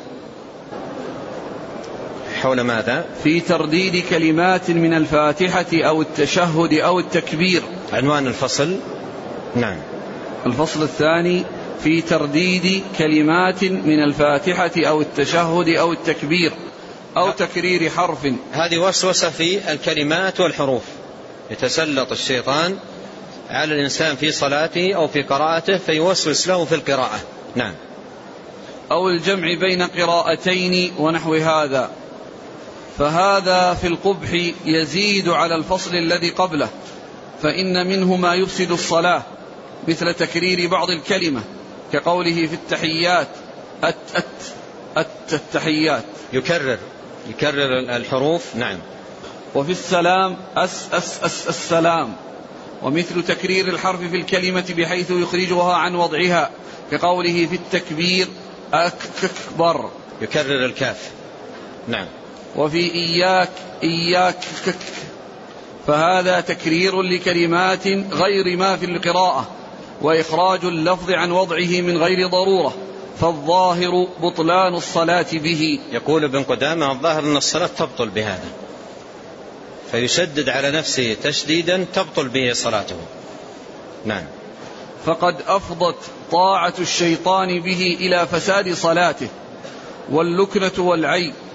حول ماذا؟ في ترديد كلمات من الفاتحة أو التشهد أو التكبير. عنوان الفصل. نعم. الفصل الثاني في ترديد كلمات من الفاتحة أو التشهد أو التكبير أو تكرير حرف. هذه وسوسة في الكلمات والحروف، يتسلط الشيطان على الإنسان في صلاته أو في قراءته فيوسوس له في القراءة. نعم. أو الجمع بين قراءتين ونحو هذا، فهذا في القبح يزيد على الفصل الذي قبله، فإن منه ما يفسد الصلاة مثل تكرير بعض الكلمة كقوله في التحيات أت أت أت التحيات، يكرر يكرر الحروف. نعم. وفي السلام أس أس أس السلام، ومثل تكرير الحرف في الكلمة بحيث يخرجها عن وضعها كقوله في التكبير أكبر، يكرر الكاف. نعم. وفي إياك إياك كك، فهذا تكرير لكلمات غير ما في القراءة وإخراج اللفظ عن وضعه من غير ضرورة، فالظاهر بطلان الصلاة به. يقول ابن قدامة الظاهر أن الصلاة تبطل بهذا، فيشدد على نفسه تشديدا تبطل به صلاته. نعم. فقد أفضت طاعة الشيطان به إلى فساد صلاته، واللكنة والعيب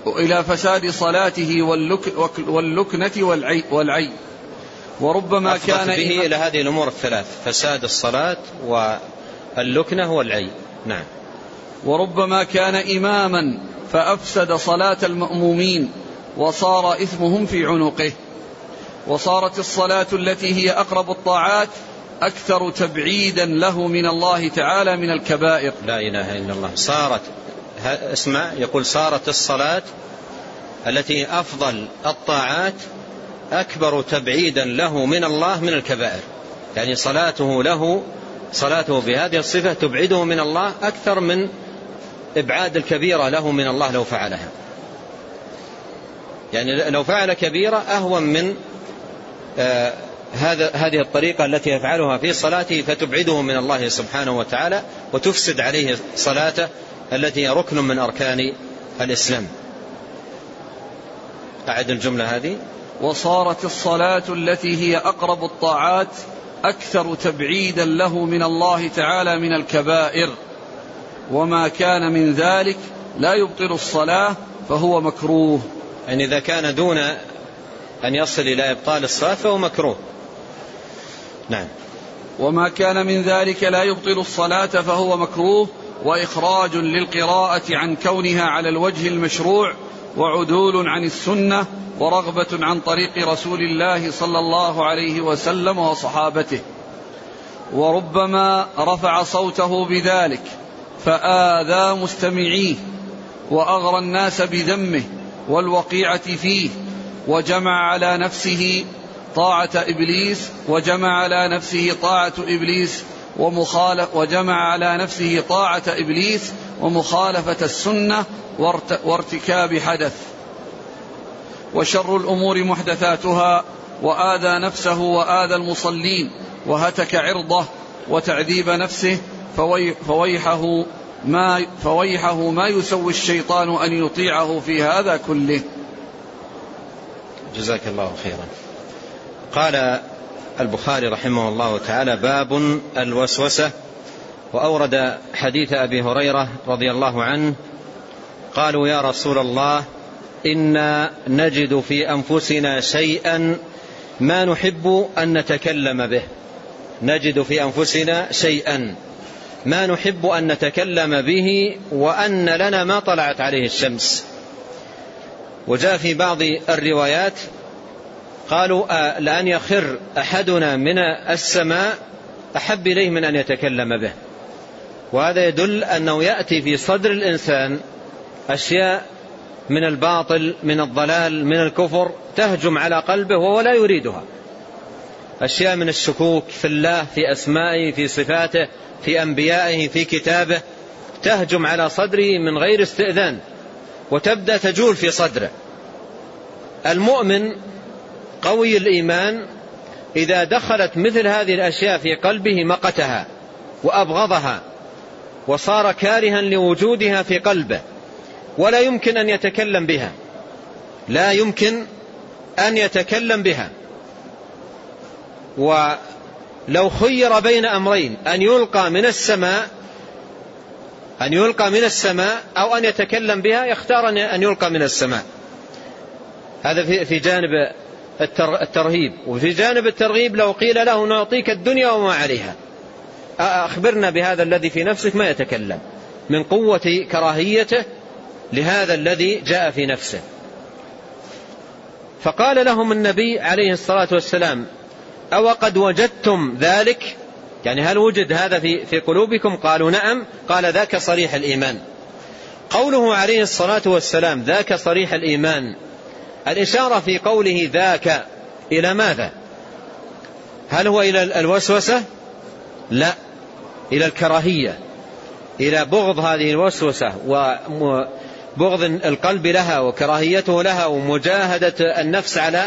إلى فساد صلاته واللك واللكنة والعي, والعي وربما كان به إلى هذه الأمور الثلاث: فساد الصلاة واللكنة والعي. نعم. وربما كان إماما فأفسد صلاة المأمومين وصار إثمهم في عنقه. وصارت الصلاة التي هي أقرب الطاعات أكثر تبعيدا له من الله تعالى من الكبائر. لا إله إلا الله. صارت، اسمع، يقول صارت الصلاة التي أفضل الطاعات أكبر تبعيدا له من الله من الكبائر. يعني صلاته له صلاته بهذه الصفة تبعده من الله أكثر من إبعاد الكبيرة له من الله لو فعلها. يعني لو فعل كبيرة أهون من آه هذا هذه الطريقة التي يفعلها في صلاته فتبعده من الله سبحانه وتعالى وتفسد عليه صلاته التي هي ركن من أركان الإسلام. أعد الجملة هذه: وصارت الصلاة التي هي أقرب الطاعات أكثر تبعيدا له من الله تعالى من الكبائر، وما كان من ذلك لا يبطل الصلاة فهو مكروه. يعني إذا كان دون أن يصل إلى إبطال الصلاة فهو مكروه. نعم. وما كان من ذلك لا يبطل الصلاة فهو مكروه، وإخراج للقراءة عن كونها على الوجه المشروع، وعدول عن السنة، ورغبة عن طريق رسول الله صلى الله عليه وسلم وصحابته. وربما رفع صوته بذلك فآذى مستمعيه وأغرى الناس بذمه والوقيعة فيه، وجمع على نفسه طاعة إبليس وجمع على نفسه طاعة إبليس ومخالف وجمع على نفسه طاعة إبليس ومخالفة السنة وارتكاب حدث. وشر الأمور محدثاتها، وآذى نفسه وآذى المصلين وهتك عرضه وتعذيب نفسه، فويحه ما, فويحه ما يسوي الشيطان أن يطيعه في هذا كله. جزاك الله خيرا. قال البخاري رحمه الله تعالى: باب الوسوسة. وأورد حديث أبي هريرة رضي الله عنه: قالوا يا رسول الله إنا نجد في أنفسنا شيئا ما نحب أن نتكلم به نجد في أنفسنا شيئا ما نحب أن نتكلم به وأن لنا ما طلعت عليه الشمس. وجاء في بعض الروايات قالوا لأن يخر أحدنا من السماء أحب إليه من أن يتكلم به. وهذا يدل أنه يأتي في صدر الإنسان أشياء من الباطل، من الضلال، من الكفر، تهجم على قلبه وهو لا يريدها. أشياء من الشكوك في الله، في أسمائه، في صفاته، في أنبيائه، في كتابه، تهجم على صدره من غير استئذان وتبدأ تجول في صدره. المؤمن قوي الإيمان إذا دخلت مثل هذه الأشياء في قلبه مقتها وأبغضها وصار كارها لوجودها في قلبه، ولا يمكن أن يتكلم بها لا يمكن أن يتكلم بها. ولو خير بين أمرين: أن يلقى من السماء أن يلقى من السماء أو أن يتكلم بها، يختار أن يلقى من السماء. هذا في جانب الترهيب. وفي جانب الترغيب لو قيل له نعطيك الدنيا وما عليها، أخبرنا بهذا الذي في نفسك، ما يتكلم من قوة كراهيته لهذا الذي جاء في نفسه. فقال لهم النبي عليه الصلاة والسلام: أو قد وجدتم ذلك؟ يعني هل وجد هذا في في قلوبكم؟ قالوا نعم. قال: ذاك صريح الإيمان. قوله عليه الصلاة والسلام ذاك صريح الإيمان، الإشارة في قوله ذاك إلى ماذا؟ هل هو إلى الوسوسة؟ لا، إلى الكراهية، إلى بغض هذه الوسوسة وبغض القلب لها وكراهيته لها ومجاهدة النفس على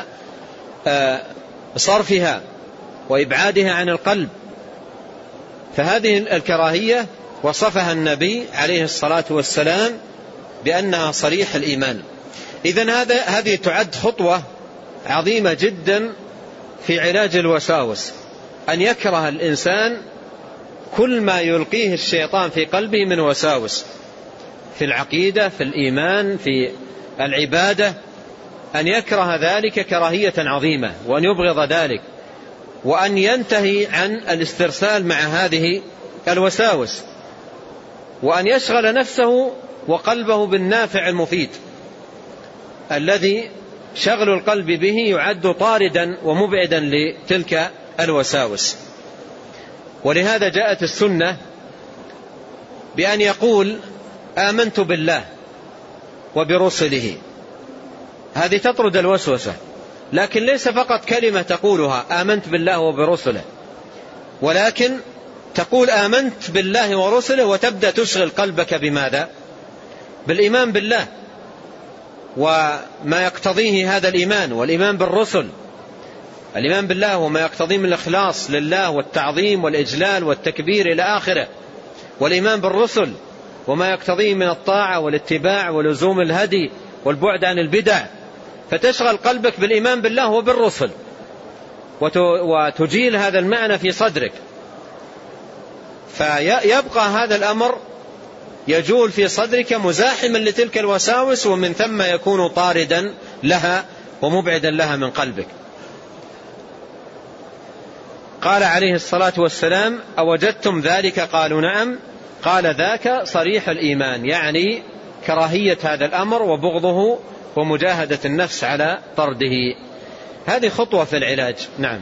صرفها وإبعادها عن القلب. فهذه الكراهية وصفها النبي عليه الصلاة والسلام بأنها صريح الإيمان. إذن هذا هذه تعد خطوة عظيمة جدا في علاج الوساوس، أن يكره الإنسان كل ما يلقيه الشيطان في قلبه من وساوس في العقيدة، في الإيمان، في العبادة أن يكره ذلك كراهية عظيمة، وأن يبغض ذلك، وأن ينتهي عن الاسترسال مع هذه الوساوس، وأن يشغل نفسه وقلبه بالنافع المفيد الذي شغل القلب به يعد طاردا ومبعدا لتلك الوساوس. ولهذا جاءت السنة بأن يقول آمنت بالله وبرسله، هذه تطرد الوسوسة، لكن ليس فقط كلمة تقولها آمنت بالله وبرسله، ولكن تقول آمنت بالله ورسله وتبدأ تشغل قلبك بماذا؟ بالإيمان بالله وما يقتضيه هذا الإيمان، والإيمان بالرسل. الإيمان بالله وما يقتضيه من الإخلاص لله والتعظيم والإجلال والتكبير إلى آخره، والإيمان بالرسل وما يقتضيه من الطاعة والاتباع ولزوم الهدي والبعد عن البدع، فتشغل قلبك بالإيمان بالله وبالرسل وتجيل هذا المعنى في صدرك، فيبقى هذا الأمر يجول في صدرك مزاحما لتلك الوساوس، ومن ثم يكون طاردا لها ومبعدا لها من قلبك. قال عليه الصلاة والسلام أوجدتم ذلك؟ قالوا نعم. قال ذاك صريح الإيمان، يعني كراهية هذا الأمر وبغضه ومجاهدة النفس على طرده. هذه خطوة في العلاج. نعم.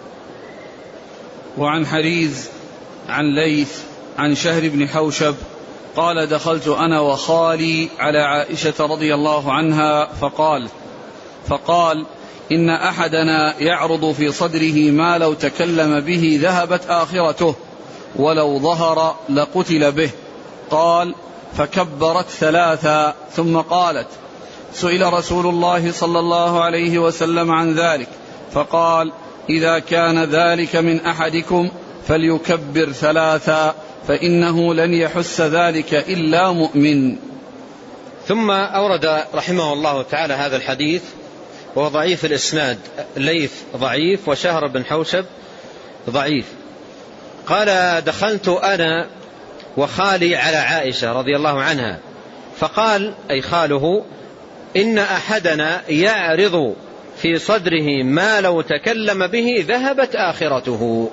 وعن حريز عن ليث عن شهر بن حوشب قال دخلت أنا وخالي على عائشة رضي الله عنها فقال فقال إن أحدنا يعرض في صدره ما لو تكلم به ذهبت آخرته ولو ظهر لقتل به. قال فكبرت ثلاثا ثم قالت سئل رسول الله صلى الله عليه وسلم عن ذلك فقال إذا كان ذلك من أحدكم فليكبر ثلاثا فإنه لن يحس ذلك إلا مؤمن. ثم أورد رحمه الله تعالى هذا الحديث وهو ضعيف الإسناد، ليث ضعيف وشهر بن حوشب ضعيف. قال دخلت أنا وخالي على عائشة رضي الله عنها فقال أي خاله إن أحدنا يعرض في صدره ما لو تكلم به ذهبت آخرته.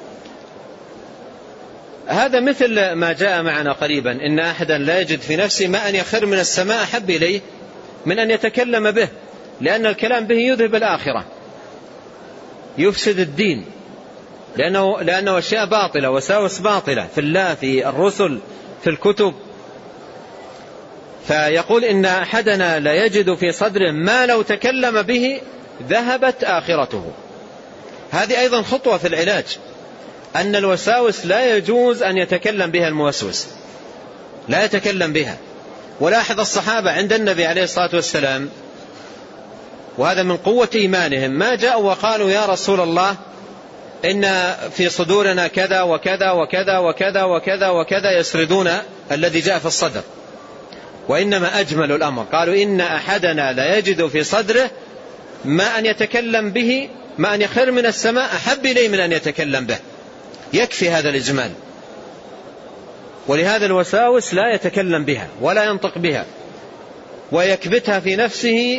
هذا مثل ما جاء معنا قريبا، إن أحدا لا يجد في نفسه ما أن يخر من السماء أحب إليه من أن يتكلم به، لأن الكلام به يذهب الآخرة، يفسد الدين، لأنه, لأنه أشياء باطلة وساوس باطلة في الله، في الرسل، في الكتب. فيقول إن أحدنا لا يجد في صدره ما لو تكلم به ذهبت آخرته. هذه أيضا خطوة في العلاج، أن الوساوس لا يجوز أن يتكلم بها الموسوس، لا يتكلم بها. ولاحظ الصحابة عند النبي عليه الصلاة والسلام، وهذا من قوة إيمانهم، ما جاءوا وقالوا يا رسول الله إن في صدورنا كذا وكذا وكذا وكذا وكذا وكذا، يسردون الذي جاء في الصدر، وإنما أجملوا الأمر، قالوا إن أحدنا لا يجد في صدره ما أن يتكلم به، ما أن يخر من السماء أحب إليه من أن يتكلم به. يكفي هذا الإجمال. ولهذا الوساوس لا يتكلم بها ولا ينطق بها، ويكبتها في نفسه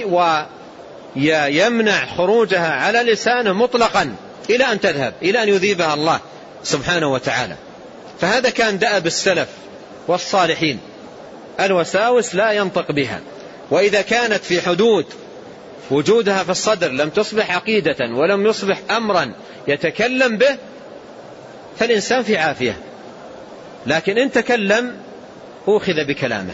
ويمنع خروجها على لسانه مطلقا إلى أن تذهب، إلى أن يذيبها الله سبحانه وتعالى. فهذا كان دأب السلف والصالحين، الوساوس لا ينطق بها، وإذا كانت في حدود وجودها في الصدر لم تصبح عقيدة ولم يصبح أمرا يتكلم به، فالإنسان في عافية. لكن إن تكلم أخذ بكلامه.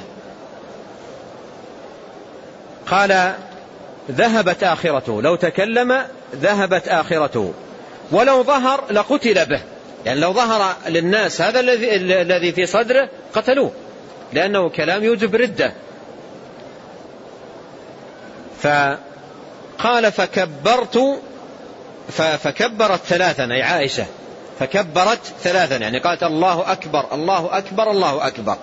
قال ذهبت آخرته، لو تكلم ذهبت آخرته، ولو ظهر لقتل به، يعني لو ظهر للناس هذا الذي في صدره قتلوه، لأنه كلام يوجب ردة. فقال فكبرت فكبرت ثلاثا، أي عائشة فكبرت ثلاثا، يعني قالت الله أكبر الله أكبر الله أكبر.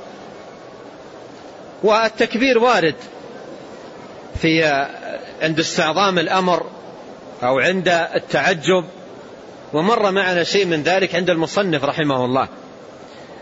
والتكبير وارد في عند استعظام الأمر أو عند التعجب، ومر معنا شيء من ذلك عند المصنف رحمه الله.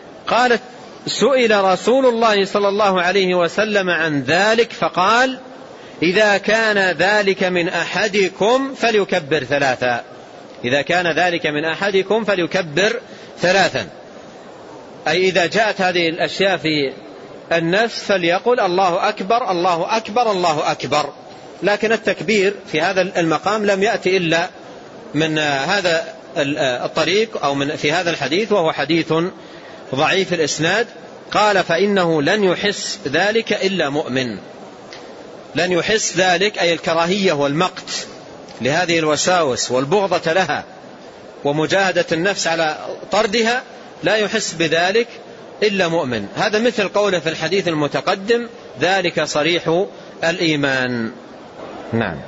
قالت سئل رسول الله صلى الله عليه وسلم عن ذلك فقال إذا كان ذلك من أحدكم فليكبر ثلاثا، إذا كان ذلك من أحدكم فليكبر ثلاثا، أي إذا جاءت هذه الأشياء في النفس فليقل الله أكبر الله أكبر الله أكبر. لكن التكبير في هذا المقام لم يأتي إلا من هذا الطريق أو من في هذا الحديث، وهو حديث ضعيف الإسناد. قال فإنه لن يحس ذلك إلا مؤمن، لن يحس ذلك أي الكراهية والمقت لهذه الوساوس والبغضة لها ومجاهدة النفس على طردها، لا يحس بذلك إلا مؤمن. هذا مثل قوله في الحديث المتقدم ذلك صريح الإيمان. نعم.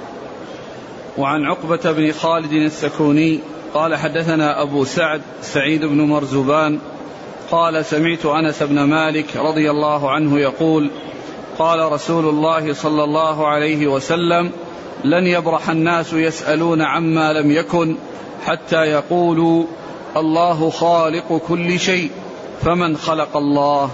وعن عقبة بن خالد السكوني قال حدثنا أبو سعد سعيد بن مرزبان قال سمعت أنس بن مالك رضي الله عنه يقول قال رسول الله صلى الله عليه وسلم لن يبرح الناس يسألون عما لم يكن حتى يقولوا الله خالق كل شيء فمن خلق الله.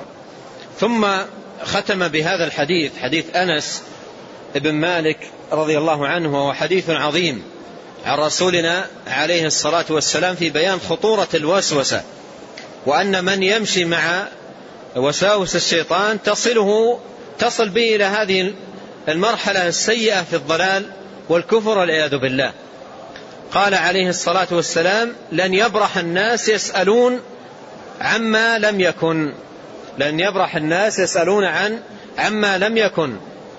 ثم ختم بهذا الحديث، حديث أنس بن مالك رضي الله عنه، وهو حديث عظيم عن رسولنا عليه الصلاة والسلام في بيان خطورة الوسوسة، وأن من يمشي مع وساوس الشيطان تصله تصل به إلى هذه المرحلة السيئة في الضلال والكفر والعياذ بالله. قال عليه الصلاة والسلام لن يبرح الناس يسألون عما لم يكن، لن يبرح الناس يسألون عن عما لم يكن.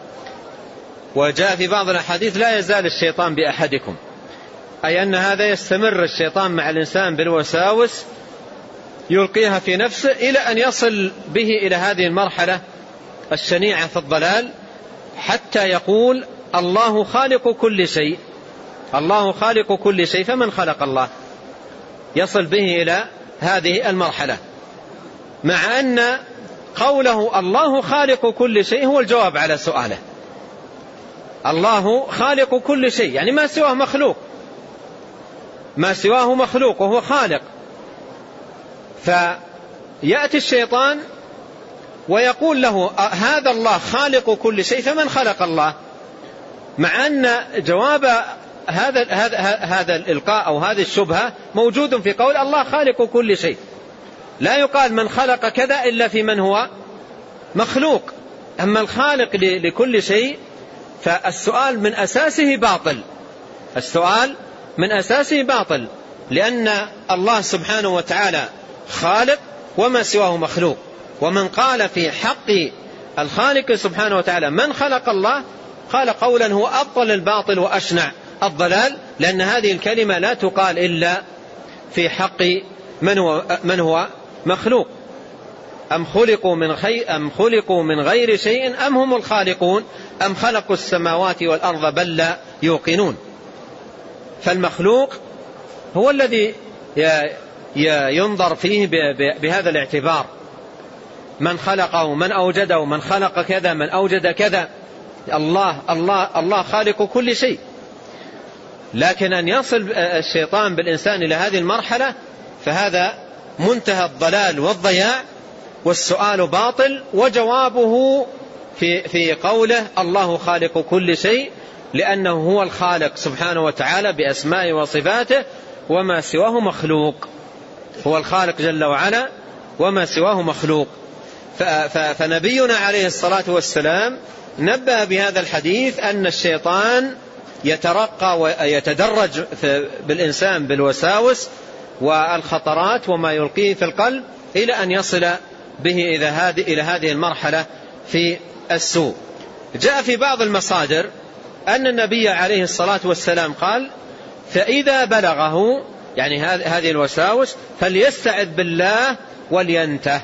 وجاء في بعض الأحاديث لا يزال الشيطان بأحدكم، أي أن هذا يستمر الشيطان مع الإنسان بالوساوس يلقيها في نفسه إلى أن يصل به إلى هذه المرحلة الشنيعة في الضلال حتى يقول الله خالق كل شيء، الله خالق كل شيء فمن خلق الله، يصل به إلى هذه المرحلة، مع أن قوله الله خالق كل شيء هو الجواب على سؤاله. الله خالق كل شيء يعني ما سواه مخلوق، ما سواه مخلوق وهو خالق. فيأتي الشيطان ويقول له هذا الله خالق كل شيء فمن خلق الله، مع أن جواب هذا هذا هذا الإلقاء أو هذه الشبهة موجود في قول الله خالق كل شيء. لا يقال من خلق كذا إلا في من هو مخلوق، أما الخالق لكل شيء فالسؤال من أساسه باطل، السؤال من أساسه باطل، لأن الله سبحانه وتعالى خالق وما سواه مخلوق. ومن قال في حق الخالق سبحانه وتعالى من خلق الله قال قولا هو أبطل الباطل وأشنع الضلال، لأن هذه الكلمة لا تقال إلا في حق من هو, من هو مخلوق. أم خلقوا من خير أم خلقوا من غير شيء أم هم الخالقون أم خلقوا السماوات والأرض بل لا يوقنون. فالمخلوق هو الذي ينظر فيه بهذا الاعتبار، من خلقه من أوجده من خلق كذا من أوجد كذا، الله الله الله خالق كل شيء. لكن أن يصل الشيطان بالإنسان إلى هذه المرحلة فهذا منتهى الضلال والضياع، والسؤال باطل، وجوابه في في قوله الله خالق كل شيء، لأنه هو الخالق سبحانه وتعالى بأسمائه وصفاته، وما سواه مخلوق. هو الخالق جل وعلا وما سواه مخلوق. فنبينا عليه الصلاة والسلام نبه بهذا الحديث أن الشيطان يترقى ويتدرج بالإنسان بالوساوس والخطرات وما يلقيه في القلب إلى أن يصل به إلى هذه المرحلة في السوء. جاء في بعض المصادر أن النبي عليه الصلاة والسلام قال فإذا بلغه يعني هذه الوساوس فليستعذ بالله ولينته،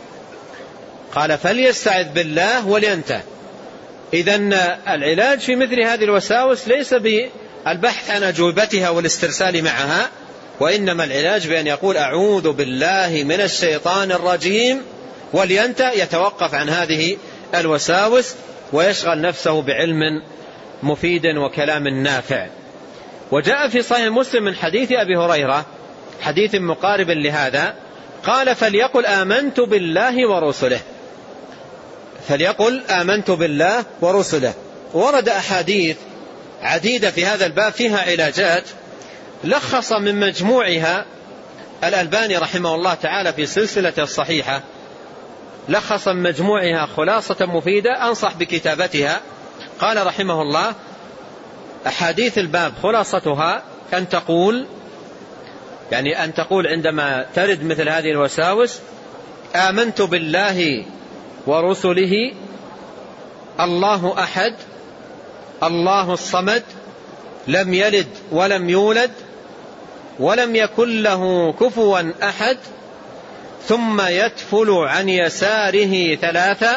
قال فليستعذ بالله ولينته. إذن العلاج في مثل هذه الوساوس ليس بالبحث عن أجوبتها والاسترسال معها، وإنما العلاج بأن يقول أعوذ بالله من الشيطان الرجيم ولينته، يتوقف عن هذه الوساوس ويشغل نفسه بعلم مفيد وكلام نافع. وجاء في صحيح مسلم من حديث أبي هريرة حديث مقارب لهذا قال فليقل آمنت بالله ورسله، فليقل آمنت بالله ورسله. ورد أحاديث عديدة في هذا الباب فيها علاجات، لخص من مجموعها الألباني رحمه الله تعالى في سلسلة الصحيحة، لخص من مجموعها خلاصة مفيدة أنصح بكتابتها. قال رحمه الله: أحاديث الباب خلاصتها أن تقول، يعني أن تقول عندما ترد مثل هذه الوساوس: آمنت بالله ورسله، الله أحد، الله الصمد، لم يلد ولم يولد ولم يكن له كفوا أحد، ثم يتفل عن يساره ثلاثة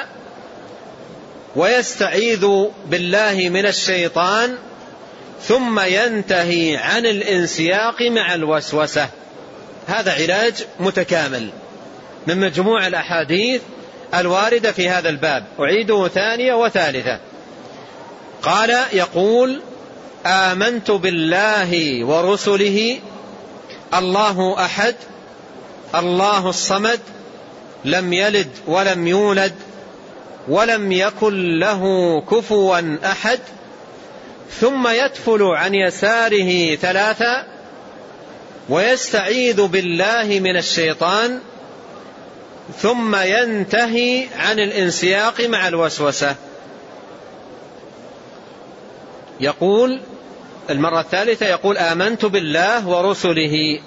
ويستعيذ بالله من الشيطان، ثم ينتهي عن الانسياق مع الوسوسة. هذا علاج متكامل من مجموع الأحاديث الواردة في هذا الباب، أعيده ثانية وثالثة. قال يقول: آمنت بالله ورسله، الله أحد، الله الصمد، لم يلد ولم يولد ولم يكن له كفوا أحد، ثم يتفل عن يساره ثلاثة ويستعيذ بالله من الشيطان، ثم ينتهي عن الانسياق مع الوسوسة. يقول المرة الثالثة، يقول: آمنت بالله ورسله،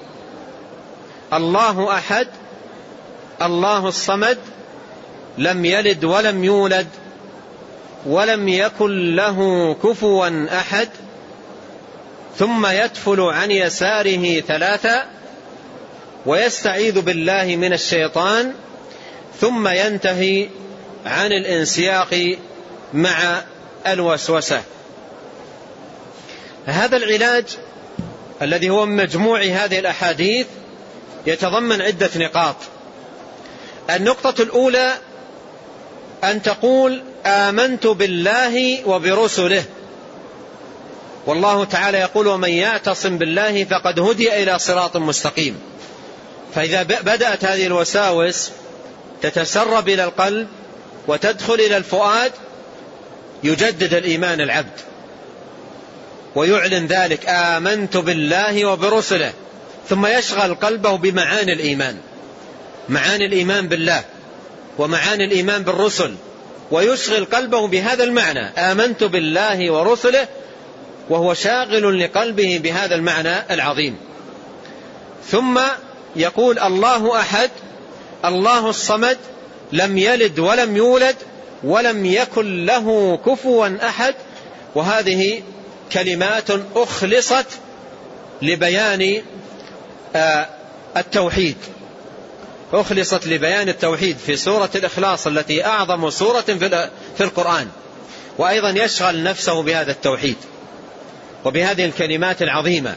الله أحد، الله الصمد، لم يلد ولم يولد ولم يكن له كفوا أحد، ثم يتفل عن يساره ثلاثة ويستعيذ بالله من الشيطان، ثم ينتهي عن الانسياق مع الوسوسة. هذا العلاج الذي هو مجموع هذه الأحاديث يتضمن عدة نقاط. النقطة الأولى أن تقول: آمنت بالله وبرسله، والله تعالى يقول: ومن يعتصم بالله فقد هدي إلى صراط مستقيم. فإذا بدأت هذه الوساوس تتسرب إلى القلب وتدخل إلى الفؤاد، يجدد الإيمان العبد ويعلن ذلك: آمنت بالله وبرسله، ثم يشغل قلبه بمعاني الإيمان، معاني الإيمان بالله ومعاني الإيمان بالرسل، ويشغل قلبه بهذا المعنى: آمنت بالله ورسله، وهو شاغل لقلبه بهذا المعنى العظيم. ثم يقول: الله أحد، الله الصمد، لم يلد ولم يولد ولم يكن له كفوا أحد. وهذه كلمات أخلصت لبيان التوحيد، أخلصت لبيان التوحيد في سورة الإخلاص التي أعظم سورة في القرآن، وأيضا يشغل نفسه بهذا التوحيد وبهذه الكلمات العظيمة،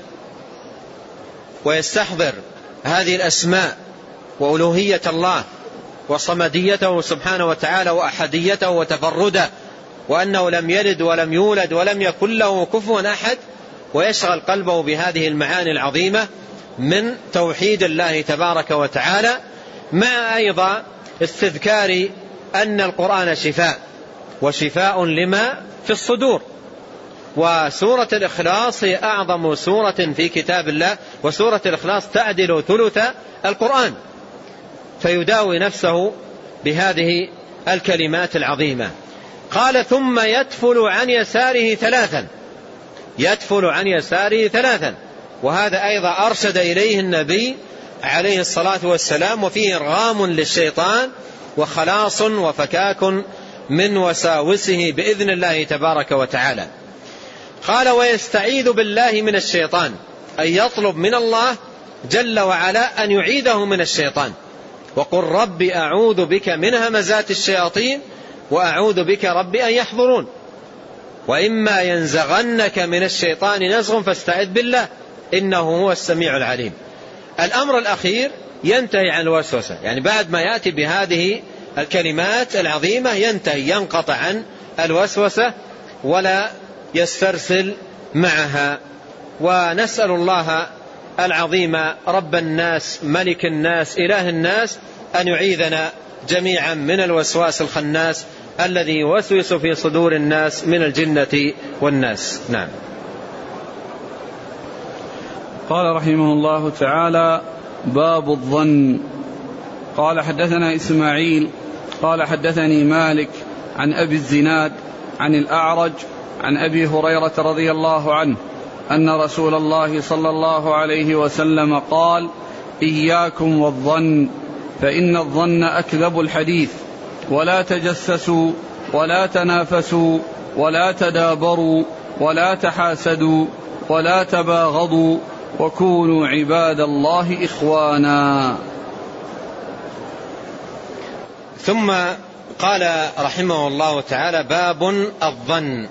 ويستحضر هذه الأسماء وألوهية الله وصمديته سبحانه وتعالى وأحديته وتفرده، وأنه لم يلد ولم يولد ولم يكن له كفوا أحد، ويشغل قلبه بهذه المعاني العظيمة من توحيد الله تبارك وتعالى، مع أيضا استذكار أن القرآن شفاء وشفاء لما في الصدور. وسورة الإخلاص هي أعظم سورة في كتاب الله، وسورة الإخلاص تعدل ثلث القرآن، فيداوي نفسه بهذه الكلمات العظيمة. قال: ثم يتفل عن يساره ثلاثا، يتفل عن يساره ثلاثا، وهذا أيضا أرشد إليه النبي عليه الصلاة والسلام، وفيه إرغام للشيطان وخلاص وفكاك من وساوسه بإذن الله تبارك وتعالى. قال: ويستعيذ بالله من الشيطان، أي يطلب من الله جل وعلا أن يعيذه من الشيطان، وقل رب أعوذ بك من همزات الشياطين وأعوذ بك رب أن يحضرون، وإما ينزغنك من الشيطان نزغ فاستعذ بالله إنه هو السميع العليم. الأمر الأخير ينتهي عن الوسوسة، يعني بعد ما يأتي بهذه الكلمات العظيمة ينتهي، ينقطع عن الوسوسة ولا يسترسل معها. ونسأل الله العظيم رب الناس ملك الناس إله الناس أن يعيذنا جميعا من الوسواس الخناس الذي يوسوس في صدور الناس من الجنة والناس. نعم. قال رحمه الله تعالى: باب الظن. قال: حدثنا إسماعيل قال حدثني مالك عن أبي الزناد عن الأعرج عن أبي هريرة رضي الله عنه أن رسول الله صلى الله عليه وسلم قال: إياكم والظن فإن الظن أكذب الحديث، ولا تجسسوا ولا تنافسوا ولا تدابروا ولا تحاسدوا ولا تباغضوا وكونوا عباد الله إخوانا. ثم قال رحمه الله تعالى: باب الظن.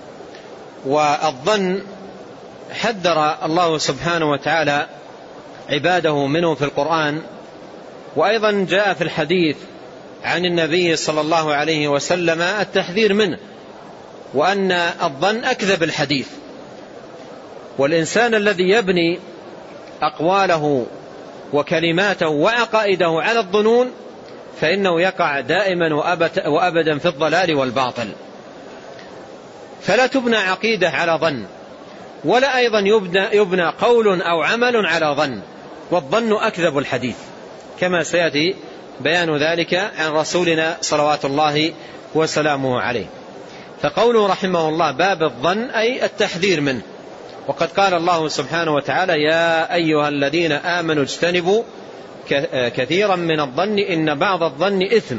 والظن حذر الله سبحانه وتعالى عباده منه في القرآن، وأيضا جاء في الحديث عن النبي صلى الله عليه وسلم التحذير منه، وأن الظن أكذب الحديث. والإنسان الذي يبني أقواله وكلماته وعقائده على الظنون فإنه يقع دائما وأبدا في الضلال والباطل. فلا تبنى عقيدة على ظن، ولا أيضا يبنى, يبنى قول أو عمل على ظن، والظن أكذب الحديث، كما سيأتي بيان ذلك عن رسولنا صلوات الله وسلامه عليه. فقوله رحمه الله باب الظن أي التحذير منه. وقد قال الله سبحانه وتعالى: يا أيها الذين آمنوا اجتنبوا كثيرا من الظن إن بعض الظن إثم.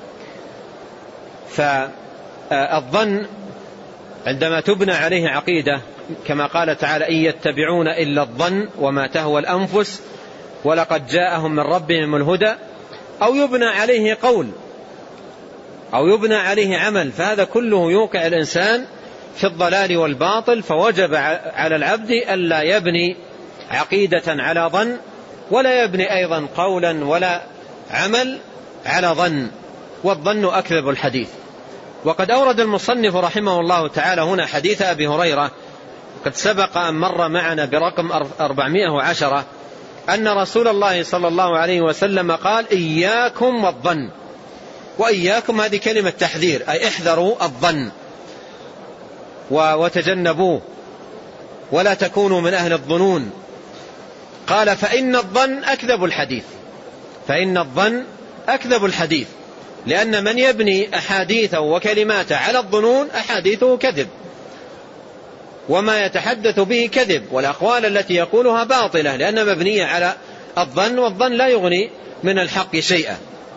فالظن عندما تبنى عليه عقيدة، كما قال تعالى: إن يتبعون إلا الظن وما تهوى الأنفس ولقد جاءهم من ربهم الهدى، أو يبنى عليه قول أو يبنى عليه عمل، فهذا كله يوقع الإنسان في الضلال والباطل. فوجب على العبد ألا يبني عقيدة على ظن، ولا يبني أيضا قولا ولا عمل على ظن، والظن أكذب الحديث. وقد أورد المصنف رحمه الله تعالى هنا حديث أبي هريرة، قد سبق أن مر معنا برقم أربعمائة وعشرة، أن رسول الله صلى الله عليه وسلم قال: إياكم والظن. وإياكم هذه كلمة تحذير، أي احذروا الظن وتجنبوه ولا تكونوا من أهل الظنون. قال: فإن الظن أكذب الحديث. فإن الظن أكذب الحديث، لأن من يبني أحاديثه وكلماته على الظنون أحاديثه كذب، وما يتحدث به كذب، والأقوال التي يقولها باطلة، لأن مبنية على الظن، والظن لا يغني من الحق شيئا.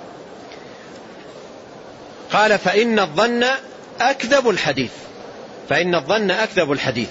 قال: فإن الظن أكذب الحديث. فإن الظن أكذب الحديث.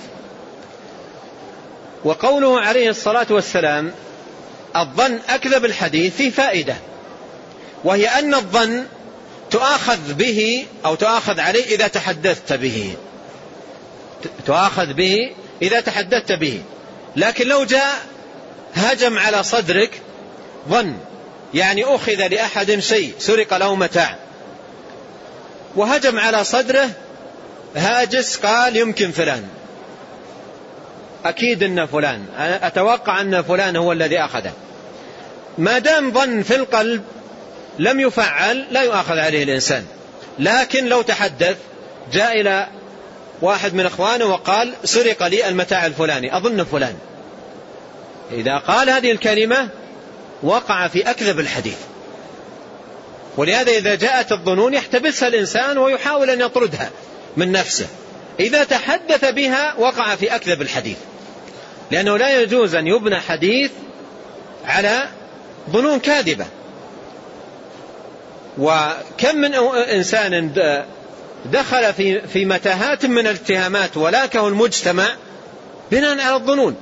وقوله عليه الصلاة والسلام الظن أكذب الحديث في فائدة، وهي أن الظن تؤاخذ به أو تؤاخذ عليه إذا تحدثت به، تؤاخذ به إذا تحدثت به. لكن لو جاء هجم على صدرك ظن، يعني أخذ لأحد شيء، سرق له متاع، وهجم على صدره هاجس قال يمكن فلان، أكيد أن فلان، أتوقع أن فلان هو الذي أخذه. ما دام ظن في القلب لم يفعل لا يؤاخذ عليه الإنسان. لكن لو تحدث، جاء إلى واحد من أخوانه وقال سرق لي المتاع الفلاني، أظن فلان، إذا قال هذه الكلمة وقع في أكذب الحديث. ولهذا إذا جاءت الظنون يحتبسها الإنسان ويحاول أن يطردها من نفسه. إذا تحدث بها وقع في أكذب الحديث، لأنه لا يجوز أن يبنى حديث على ظنون كاذبة. وكم من إنسان دخل في في متاهات من الاتهامات ولاكه المجتمع بناء على الظنون.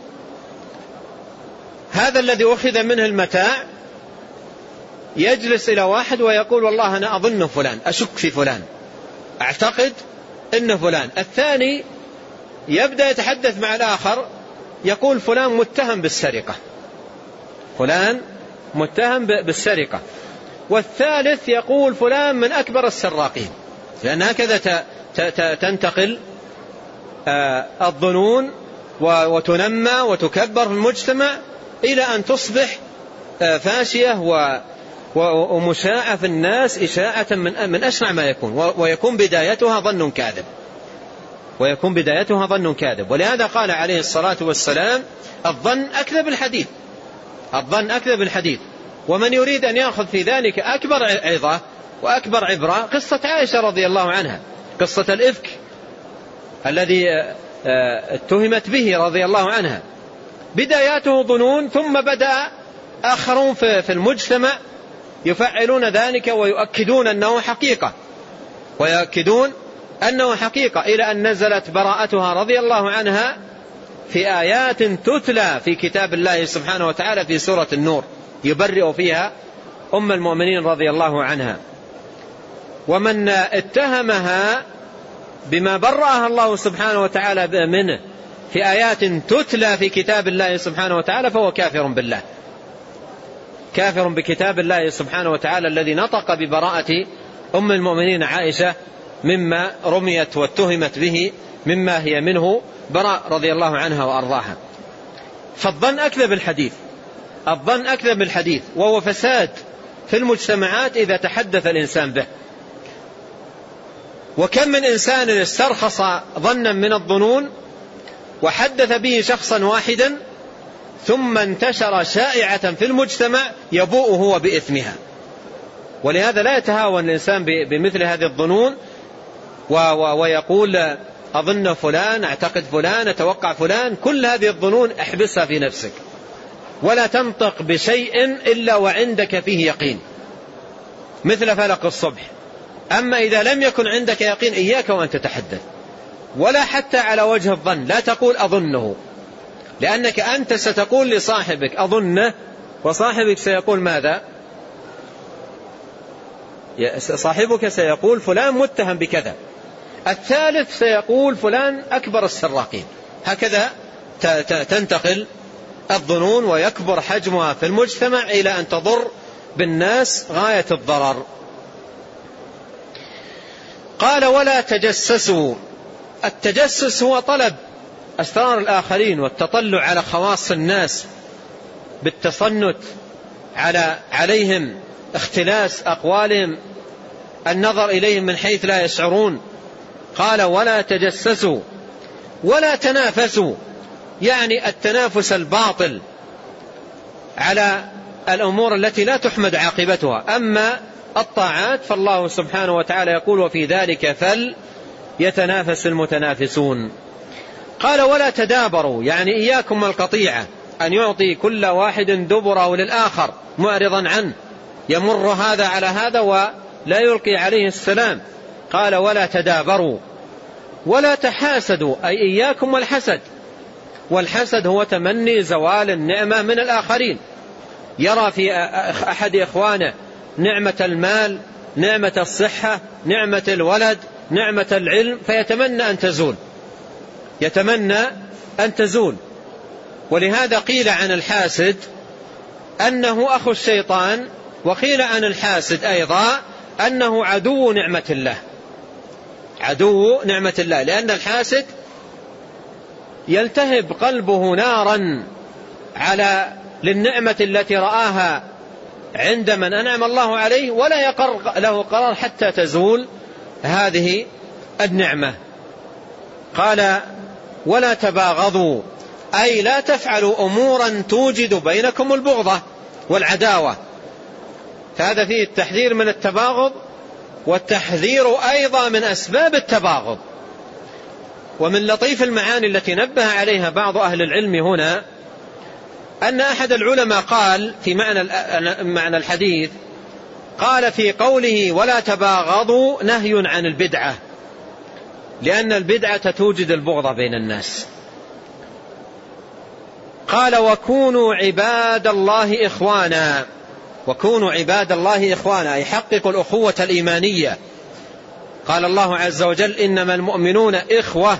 هذا الذي أخذ منه المتاع يجلس إلى واحد ويقول والله أنا أظن فلان، أشك في فلان، أعتقد إن فلان. الثاني يبدأ يتحدث مع الآخر يقول فلان متهم بالسرقة، فلان متهم بالسرقة. والثالث يقول فلان من أكبر السراقين، لأن هكذا تنتقل الظنون وتنمى وتكبر في المجتمع إلى أن تصبح فاشية ومشاعة في الناس إشاعة من من أشنع ما يكون، ويكون بدايتها ظن كاذب ويكون بدايتها ظن كاذب ولهذا قال عليه الصلاة والسلام: الظن أكذب الحديث، الظن أكذب الحديث. ومن يريد أن يأخذ في ذلك أكبر عظة وأكبر عبرة قصة عائشة رضي الله عنها، قصة الإفك الذي اتهمت به رضي الله عنها. بداياته ظنون، ثم بدأ آخرون في المجتمع يفعلون ذلك ويؤكدون أنه حقيقة ويؤكدون أنه حقيقة إلى أن نزلت براءتها رضي الله عنها في آيات تتلى في كتاب الله سبحانه وتعالى في سورة النور، يبرئ فيها أم المؤمنين رضي الله عنها. ومن اتهمها بما برأها الله سبحانه وتعالى منه في آيات تتلى في كتاب الله سبحانه وتعالى فهو كافر بالله، كافر بكتاب الله سبحانه وتعالى الذي نطق ببراءة أم المؤمنين عائشة مما رميت واتهمت به مما هي منه براء رضي الله عنها وأرضاها. فالظن أكذب الحديث، الظن أكذب الحديث، وهو فساد في المجتمعات إذا تحدث الإنسان به. وكم من إنسان استرخص ظنا من الظنون وحدث به شخصا واحدا ثم انتشر شائعة في المجتمع يبوء هو بإثمها. ولهذا لا يتهاون الإنسان بمثل هذه الظنون ويقول أظن فلان، أعتقد فلان، أتوقع فلان. كل هذه الظنون احبسها في نفسك ولا تنطق بشيء إلا وعندك فيه يقين، مثل فلق الصبح. أما إذا لم يكن عندك يقين إياك وأن تتحدث، ولا حتى على وجه الظن، لا تقول أظنه، لأنك أنت ستقول لصاحبك أظنه، وصاحبك سيقول ماذا؟ صاحبك سيقول فلان متهم بكذا، الثالث سيقول فلان أكبر السراقين. هكذا تنتقل الظنون ويكبر حجمها في المجتمع إلى أن تضر بالناس غاية الضرر. قال: ولا تجسسوا. التجسس هو طلب أسرار الآخرين والتطلع على خواص الناس بالتصنت على عليهم، اختلاس أقوالهم، النظر إليهم من حيث لا يشعرون. قال: ولا تجسسوا ولا تنافسوا، يعني التنافس الباطل على الأمور التي لا تحمد عاقبتها. أما الطاعات فالله سبحانه وتعالى يقول: وفي ذلك فليتنافس المتنافسون. قال: ولا تدابروا، يعني إياكم القطيعة، أن يعطي كل واحد دبره للآخر معرضا عنه، يمر هذا على هذا ولا يلقي عليه السلام. قال: ولا تدابروا ولا تحاسدوا، أي إياكم والحسد. والحسد هو تمني زوال النعمة من الآخرين، يرى في أحد إخوانه نعمة المال، نعمة الصحة، نعمة الولد، نعمة العلم، فيتمنى أن تزول، يتمنى أن تزول. ولهذا قيل عن الحاسد أنه أخو الشيطان، وقيل عن الحاسد أيضا أنه عدو نعمة الله، عدو نعمة الله، لأن الحاسد يلتهب قلبه نارا على للنعمة التي رآها عند من أنعم الله عليه، ولا يقر له قرار حتى تزول هذه النعمة. قال: ولا تباغضوا، أي لا تفعلوا أمورا توجد بينكم البغضة والعداوة. فهذا فيه التحذير من التباغض، والتحذير أيضا من أسباب التباغض. ومن لطيف المعاني التي نبه عليها بعض أهل العلم هنا أن أحد العلماء قال في معنى معنى الحديث، قال في قوله ولا تباغضوا نهي عن البدعة، لأن البدعة توجد البغض بين الناس. قال: وكونوا عباد الله إخوانا، وكونوا عباد الله إخوانا، أي حققوا الأخوة الإيمانية. قال الله عز وجل: إنما المؤمنون إخوة،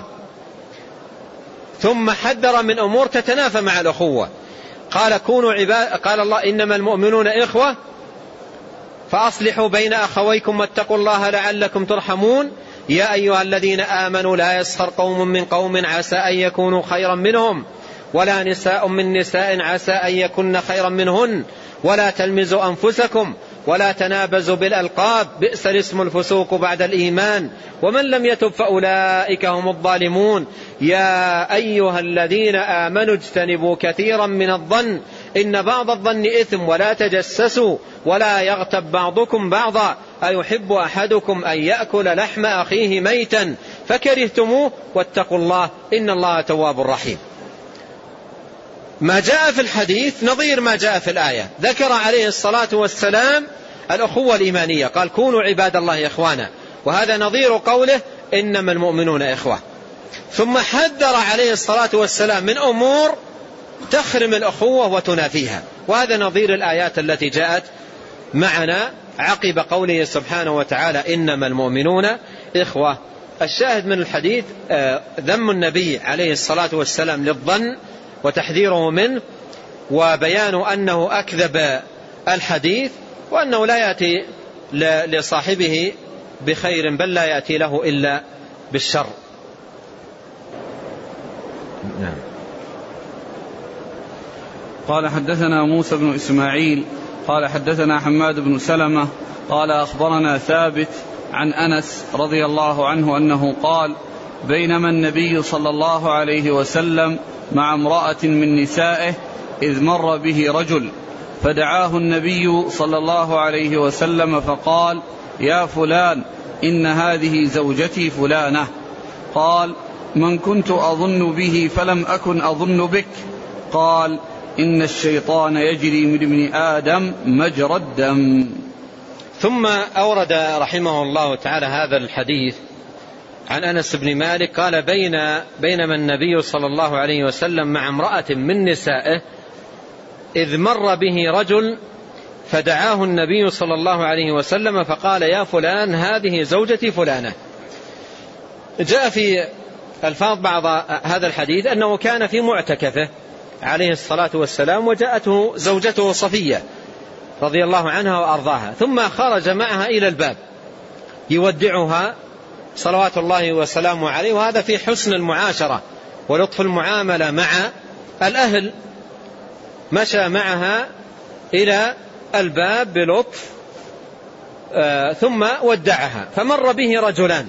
ثم حذر من أمور تتنافى مع الأخوة. قال: كونوا عباد، قال الله: إنما المؤمنون إخوة فأصلحوا بين أخويكم واتقوا الله لعلكم ترحمون. يا أيها الذين آمنوا لا يسخر قوم من قوم عسى أن يكونوا خيرا منهم، ولا نساء من نساء عسى أن يكن خيرا منهن، ولا تلمزوا أنفسكم ولا تنابزوا بالألقاب بئس الاسم الفسوق بعد الإيمان ومن لم يتب فأولئك هم الظالمون يا أيها الذين آمنوا اجتنبوا كثيرا من الظن إن بعض الظن إثم ولا تجسسوا ولا يغتب بعضكم بعضا أيحب أحدكم أن يأكل لحم أخيه ميتا فكرهتموه واتقوا الله إن الله تواب رحيم. ما جاء في الحديث نظير ما جاء في الآية. ذكر عليه الصلاة والسلام الأخوة الإيمانية، قال كونوا عباد الله إخوانا، وهذا نظير قوله إنما المؤمنون إخوة. ثم حذر عليه الصلاة والسلام من أمور تخرم الأخوة وتنافيها، وهذا نظير الآيات التي جاءت معنا عقب قوله سبحانه وتعالى إنما المؤمنون إخوة. الشاهد من الحديث ذم النبي عليه الصلاة والسلام للظن وتحذيره منه، وبيان أنه أكذب الحديث وأنه لا يأتي لصاحبه بخير بل لا يأتي له إلا بالشر. نعم. قال حدثنا موسى بن إسماعيل قال حدثنا حماد بن سلمة قال أخبرنا ثابت عن أنس رضي الله عنه أنه قال بينما النبي صلى الله عليه وسلم مع امرأة من نسائه إذ مر به رجل فدعاه النبي صلى الله عليه وسلم فقال يا فلان إن هذه زوجتي فلانة. قال من كنت أظن به فلم أكن أظن بك. قال إن الشيطان يجري من ابن آدم مجرى الدم. ثم أورد رحمه الله تعالى هذا الحديث عن أنس بن مالك قال بين بينما النبي صلى الله عليه وسلم مع امرأة من نسائه إذ مر به رجل فدعاه النبي صلى الله عليه وسلم فقال يا فلان هذه زوجتي فلانة. جاء في الفاظ بعض هذا الحديث أنه كان في معتكفه عليه الصلاة والسلام وجاءته زوجته صفية رضي الله عنها وأرضاها، ثم خرج معها إلى الباب يودعها صلوات الله وسلامه عليه، وهذا في حسن المعاشرة ولطف المعاملة مع الأهل. مشى معها إلى الباب بلطف آه ثم ودعها، فمر به رجلان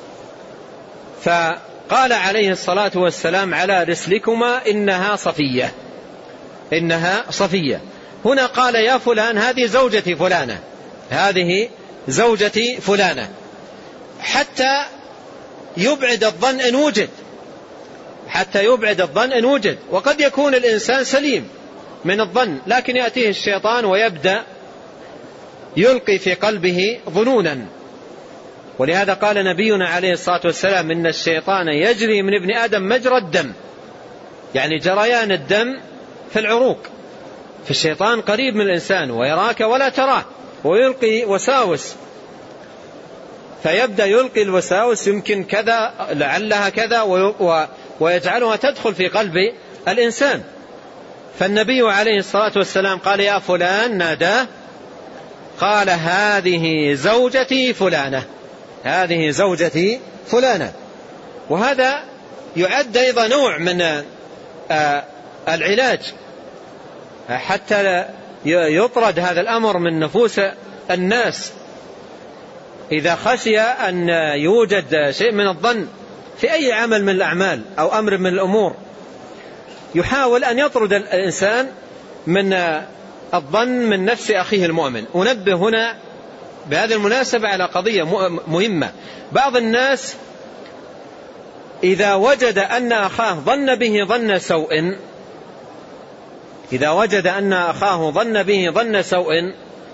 فقال عليه الصلاة والسلام على رسلكما إنها صفية إنها صفية. هنا قال يا فلان هذه زوجتي فلانة هذه زوجتي فلانة حتى يبعد الظن إن وجد حتى يبعد الظن إن وجد وقد يكون الإنسان سليم من الظن لكن يأتيه الشيطان ويبدأ يلقي في قلبه ظنونا. ولهذا قال نبينا عليه الصلاة والسلام إن الشيطان يجري من ابن آدم مجرى الدم، يعني جريان الدم في العروق. فالشيطان قريب من الإنسان ويراك ولا تراه ويلقي وساوس، فيبدأ يلقي الوساوس يمكن كذا لعلها كذا ويجعلها تدخل في قلب الإنسان. فالنبي عليه الصلاة والسلام قال يا فلان ناداه قال هذه زوجتي فلانة هذه زوجتي فلانة. وهذا يعد أيضا نوع من العلاج حتى يطرد هذا الأمر من نفوس الناس. إذا خشي أن يوجد شيء من الظن في أي عمل من الأعمال أو أمر من الأمور يحاول أن يطرد الإنسان من الظن من نفس أخيه المؤمن. أنبه هنا بهذه المناسبة على قضية مهمة. بعض الناس إذا وجد أن أخاه ظن به ظن سوء إذا وجد أن أخاه ظن به ظن سوء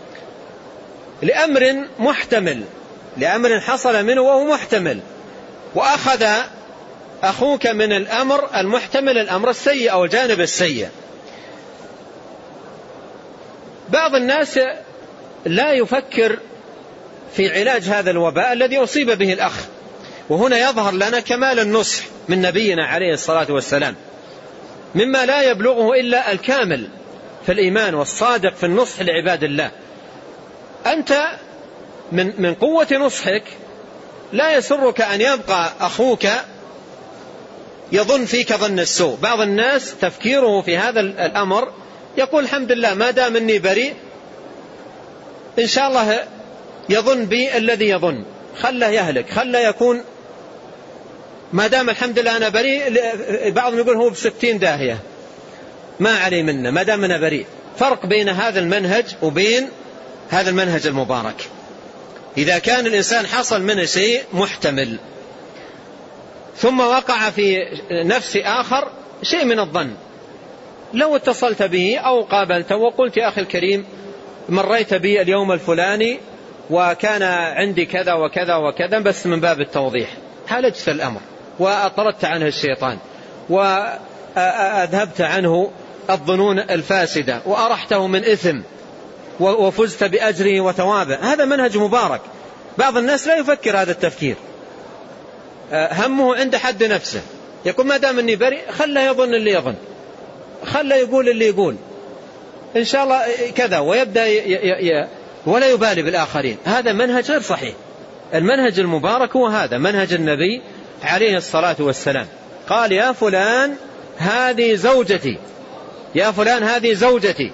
لأمر محتمل لأمر حصل منه وهو محتمل، وأخذ أخوك من الأمر المحتمل الأمر السيء أو الجانب السيء. بعض الناس لا يفكر في علاج هذا الوباء الذي أصيب به الأخ، وهنا يظهر لنا كمال النصح من نبينا عليه الصلاة والسلام مما لا يبلغه إلا الكامل في الإيمان والصادق في النصح لعباد الله. أنت من من قوة نصحك لا يسرك أن يبقى أخوك يظن فيك ظن السوء. بعض الناس تفكيره في هذا الأمر يقول الحمد لله ما دام مني بريء إن شاء الله يظن بي الذي يظن، خله يهلك، خله يكون ما دام الحمد لله أنا بريء. بعضهم يقول هو بستين داهية ما عليه منه ما دام أنا بريء. فرق بين هذا المنهج وبين هذا المنهج المبارك. إذا كان الإنسان حصل منه شيء محتمل ثم وقع في نفس آخر شيء من الظن، لو اتصلت به أو قابلته وقلت يا أخي الكريم مريت بي اليوم الفلاني وكان عندي كذا وكذا وكذا، بس من باب التوضيح عالجت الأمر وأطردت عنه الشيطان وأذهبت عنه الظنون الفاسدة وأرحته من إثم وفزت بأجره وثوابه، هذا منهج مبارك. بعض الناس لا يفكر هذا التفكير، همه عند حد نفسه، يقول ما دام أني بريء خله يظن اللي يظن، خله يقول اللي يقول إن شاء الله كذا، ويبدأ ي ي ي ولا يبالي بالآخرين. هذا منهج غير صحيح. المنهج المبارك هو هذا منهج النبي عليه الصلاة والسلام. قال يا فلان هذه زوجتي، يا فلان هذه زوجتي.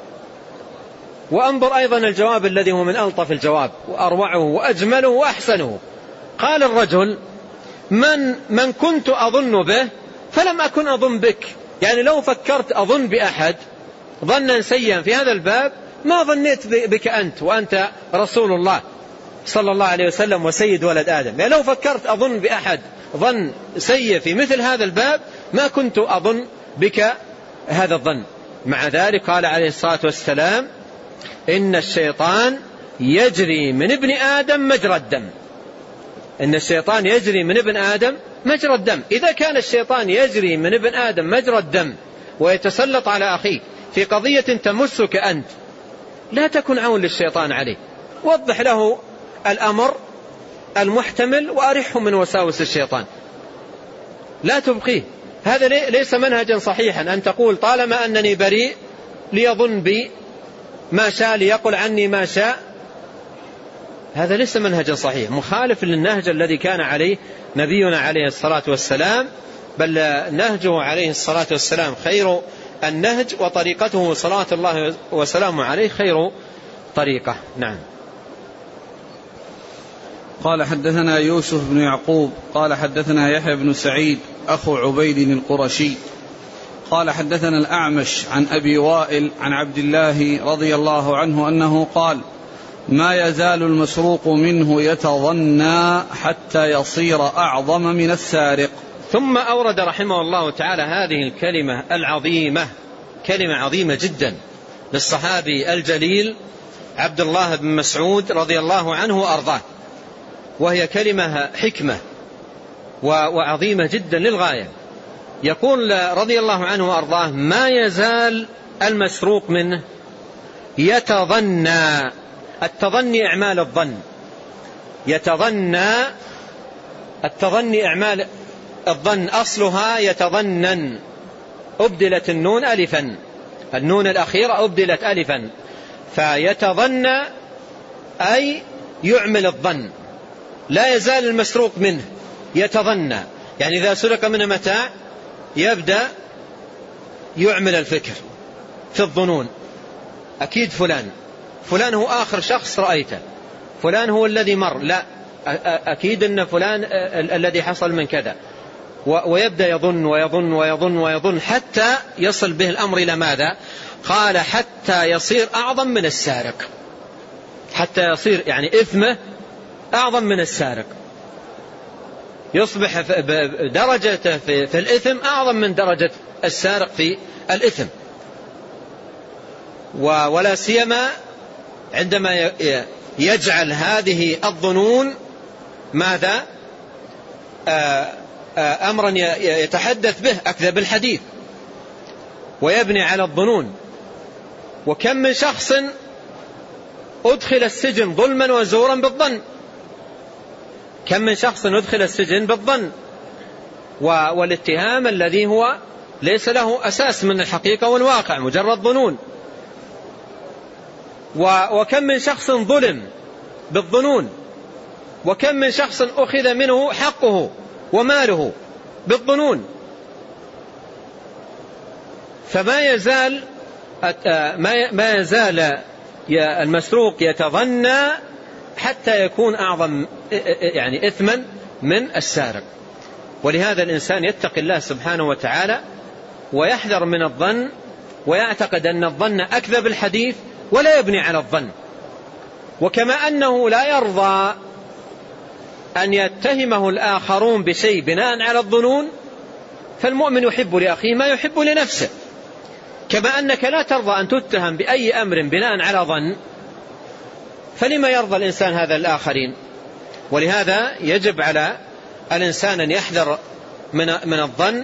وأنظر أيضا الجواب الذي هو من ألطف الجواب وأروعه وأجمله وأحسنه. قال الرجل من, من كنت أظن به فلم أكن أظن بك، يعني لو فكرت أظن بأحد ظنا سيئا في هذا الباب ما ظنيت بك أنت، وأنت رسول الله صلى الله عليه وسلم وسيد ولد آدم. يعني لو فكرت أظن بأحد ظن سيء في مثل هذا الباب ما كنت أظن بك هذا الظن. مع ذلك قال عليه الصلاة والسلام إن الشيطان يجري من ابن آدم مجرى الدم. إن الشيطان يجري من ابن آدم مجرى الدم. إذا كان الشيطان يجري من ابن آدم مجرى الدم ويتسلط على أخيك في قضية تمسك أنت، لا تكن عون للشيطان عليه، وضح له الأمر المحتمل وأرحه من وساوس الشيطان، لا تبقيه. هذا ليس منهجا صحيحا أن تقول طالما أنني بريء ليظن بي ما شاء ليقل عني ما شاء. هذا ليس منهجا صحيح، مخالف للنهج الذي كان عليه نبينا عليه الصلاة والسلام، بل نهجه عليه الصلاة والسلام خير النهج، وطريقته صلاة الله وسلامه عليه خير طريقة. نعم. قال حدثنا يوسف بن يعقوب قال حدثنا يحيى بن سعيد أخو عبيد القرشي قال حدثنا الأعمش عن أبي وائل عن عبد الله رضي الله عنه أنه قال ما يزال المسروق منه يتظنى حتى يصير أعظم من السارق. ثم أورد رحمه الله تعالى هذه الكلمة العظيمة، كلمة عظيمة جدا للصحابي الجليل عبد الله بن مسعود رضي الله عنه وأرضاه، وهي كلمة حكمة وعظيمة جدا للغاية. يقول رضي الله عنه وأرضاه ما يزال المسروق منه يتظنى. التظني إعمال الظن، يتظنى التظني إعمال الظن، أصلها يتظنن، أبدلت النون ألفا، النون الأخيرة أبدلت ألفا، فيتظنى أي يعمل الظن. لا يزال المسروق منه يتظنى، يعني إذا سرق منه متاع يبدأ يعمل الفكر في الظنون، أكيد فلان فلان هو آخر شخص رأيته، فلان هو الذي مر، لا أكيد أن فلان الذي حصل من كذا، ويبدأ يظن ويظن ويظن ويظن حتى يصل به الأمر إلى ماذا؟ قال حتى يصير أعظم من السارق، حتى يصير يعني إثمه أعظم من السارق، يصبح درجته في الإثم أعظم من درجة السارق في الإثم. ولا سيما عندما يجعل هذه الظنون ماذا؟ أمرا يتحدث به أكذب الحديث ويبني على الظنون. وكم من شخص أدخل السجن ظلما وزورا بالظن، كم من شخص أدخل السجن بالظن والاتهام الذي هو ليس له أساس من الحقيقة والواقع، مجرد ظنون. وكم من شخص ظلم بالظنون، وكم من شخص أخذ منه حقه وماله بالظنون. فما يزال ما يزال المسروق يتظنى حتى يكون أعظم يعني إثما من السارق. ولهذا الإنسان يتقي الله سبحانه وتعالى ويحذر من الظن، ويعتقد أن الظن أكذب الحديث ولا يبني على الظن. وكما أنه لا يرضى أن يتهمه الآخرون بشيء بناء على الظنون، فالمؤمن يحب لأخيه ما يحب لنفسه. كما أنك لا ترضى أن تتهم بأي أمر بناء على ظن، فلما يرضى الإنسان هذا الآخرين؟ ولهذا يجب على الإنسان أن يحذر من من الظن،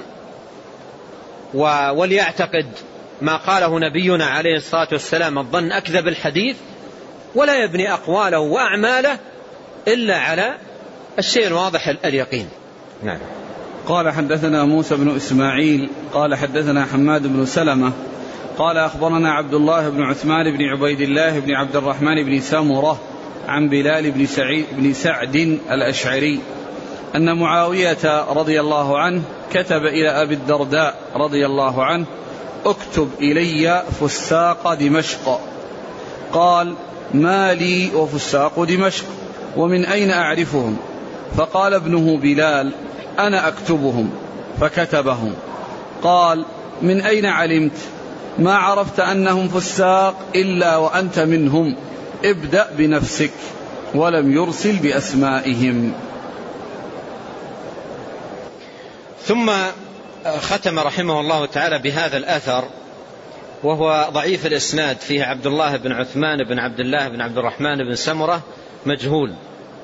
وليعتقد ما قاله نبينا عليه الصلاة والسلام: الظن أكذب الحديث، ولا يبني أقواله وأعماله إلا على الشيء الواضح اليقين. نعم. قال حدثنا موسى بن إسماعيل قال حدثنا حماد بن سلمة قال أخبرنا عبد الله بن عثمان بن عبيد الله بن عبد الرحمن بن سمرة عن بلال بن, سعيد بن سعد الأشعري أن معاوية رضي الله عنه كتب إلى أبي الدرداء رضي الله عنه: اكتب إلي فساق دمشق. قال: ما لي وفساق دمشق، ومن أين أعرفهم؟ فقال ابنه بلال: أنا أكتبهم. فكتبهم. قال: من أين علمت؟ ما عرفت أنهم فساق إلا وأنت منهم، ابدأ بنفسك. ولم يرسل بأسمائهم. ثم ختم رحمه الله تعالى بهذا الأثر، وهو ضعيف الإسناد، فيه عبد الله بن عثمان بن عبد الله بن عبد الرحمن بن سمرة مجهول.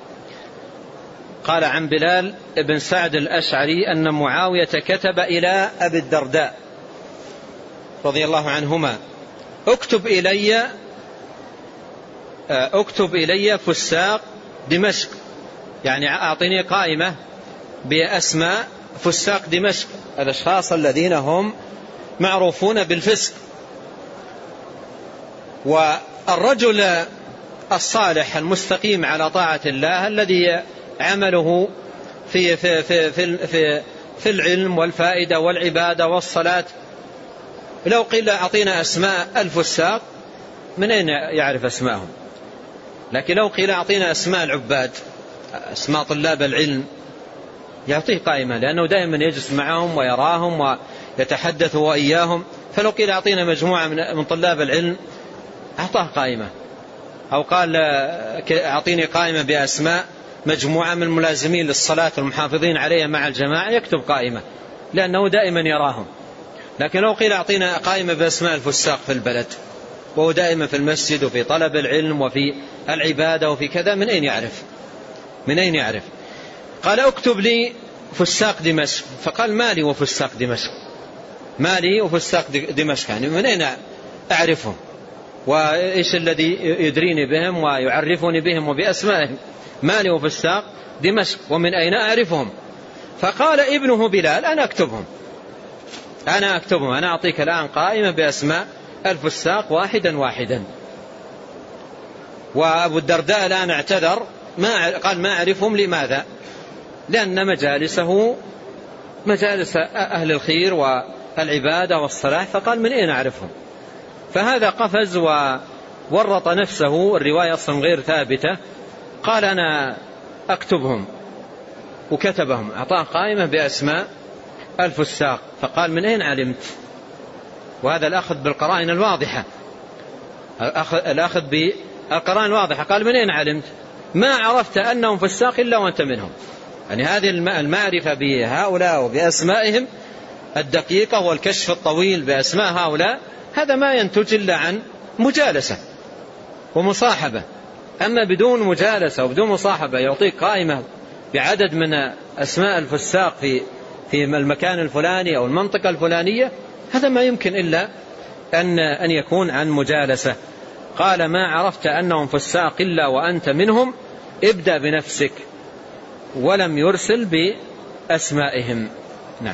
قال عن بلال بن سعد الأشعري أن معاوية كتب إلى أبي الدرداء رضي الله عنهما: اكتب إلي اكتب إلي فساق دمشق، يعني أعطني قائمة بأسماء فساق دمشق، الأشخاص الذين هم معروفون بالفسق. والرجل الصالح المستقيم على طاعة الله الذي عمله في, في, في, في, في, في العلم والفائدة والعبادة والصلاة، لو قيل أعطينا أسماء الفساق من أين يعرف أسماءهم؟ لكن لو قيل أعطينا أسماء العباد، أسماء طلاب العلم، يعطيه قائمة، لأنه دائما يجلس معهم ويراهم ويتحدث وإياهم. فلو قيل أعطينا مجموعة من طلاب العلم أعطاه قائمة. أو قال أعطيني قائمة بأسماء مجموعة من الملازمين للصلاة المحافظين عليها مع الجماعة، يكتب قائمة لأنه دائما يراهم. لكن لو قيل أعطينا قائمة بأسماء الفساق في البلد، وهو دائما في المسجد وفي طلب العلم وفي العبادة وفي كذا، من أين يعرف؟ من أين يعرف؟ قال: اكتب لي فساق دمشق. فقال: مالي وفساق دمشق، مالي وفساق دمشق، يعني من أين أعرفهم؟ وإيش الذي يدريني بهم ويعرفني بهم وبأسمائهم؟ مالي وفساق دمشق، ومن أين أعرفهم؟ فقال ابنه بلال: أنا أكتبهم أنا أكتبهم أنا أعطيك الآن قائمة بأسماء الفساق واحدا واحدا. وأبو الدرداء الآن اعتذر، ما قال ما أعرفهم. لماذا؟ لأن مجالسه مجالس أهل الخير والعبادة والصلاح، فقال: من أين أعرفهم؟ فهذا قفز وورط نفسه، الرواية أصلا غير ثابتة. قال: أنا أكتبهم، وكتبهم، أعطاه قائمة بأسماء الفساق. فقال: من أين علمت؟ وهذا الأخذ بالقرائن الواضحة، الأخذ بالقرائن الواضحة. قال: من أين علمت؟ ما عرفت أنهم فساق إلا وأنت منهم. يعني هذه المعرفة بهؤلاء وبأسمائهم الدقيقة والكشف الطويل بأسماء هؤلاء، هذا ما ينتج إلا عن مجالسة ومصاحبة. أما بدون مجالسة وبدون مصاحبة يعطيك قائمة بعدد من أسماء الفساق في في المكان الفلاني أو المنطقة الفلانية، هذا ما يمكن إلا أن أن يكون عن مجالسة. قال: ما عرفت أنهم فساق إلا وأنت منهم، ابدأ بنفسك. ولم يرسل بأسمائهم. نعم.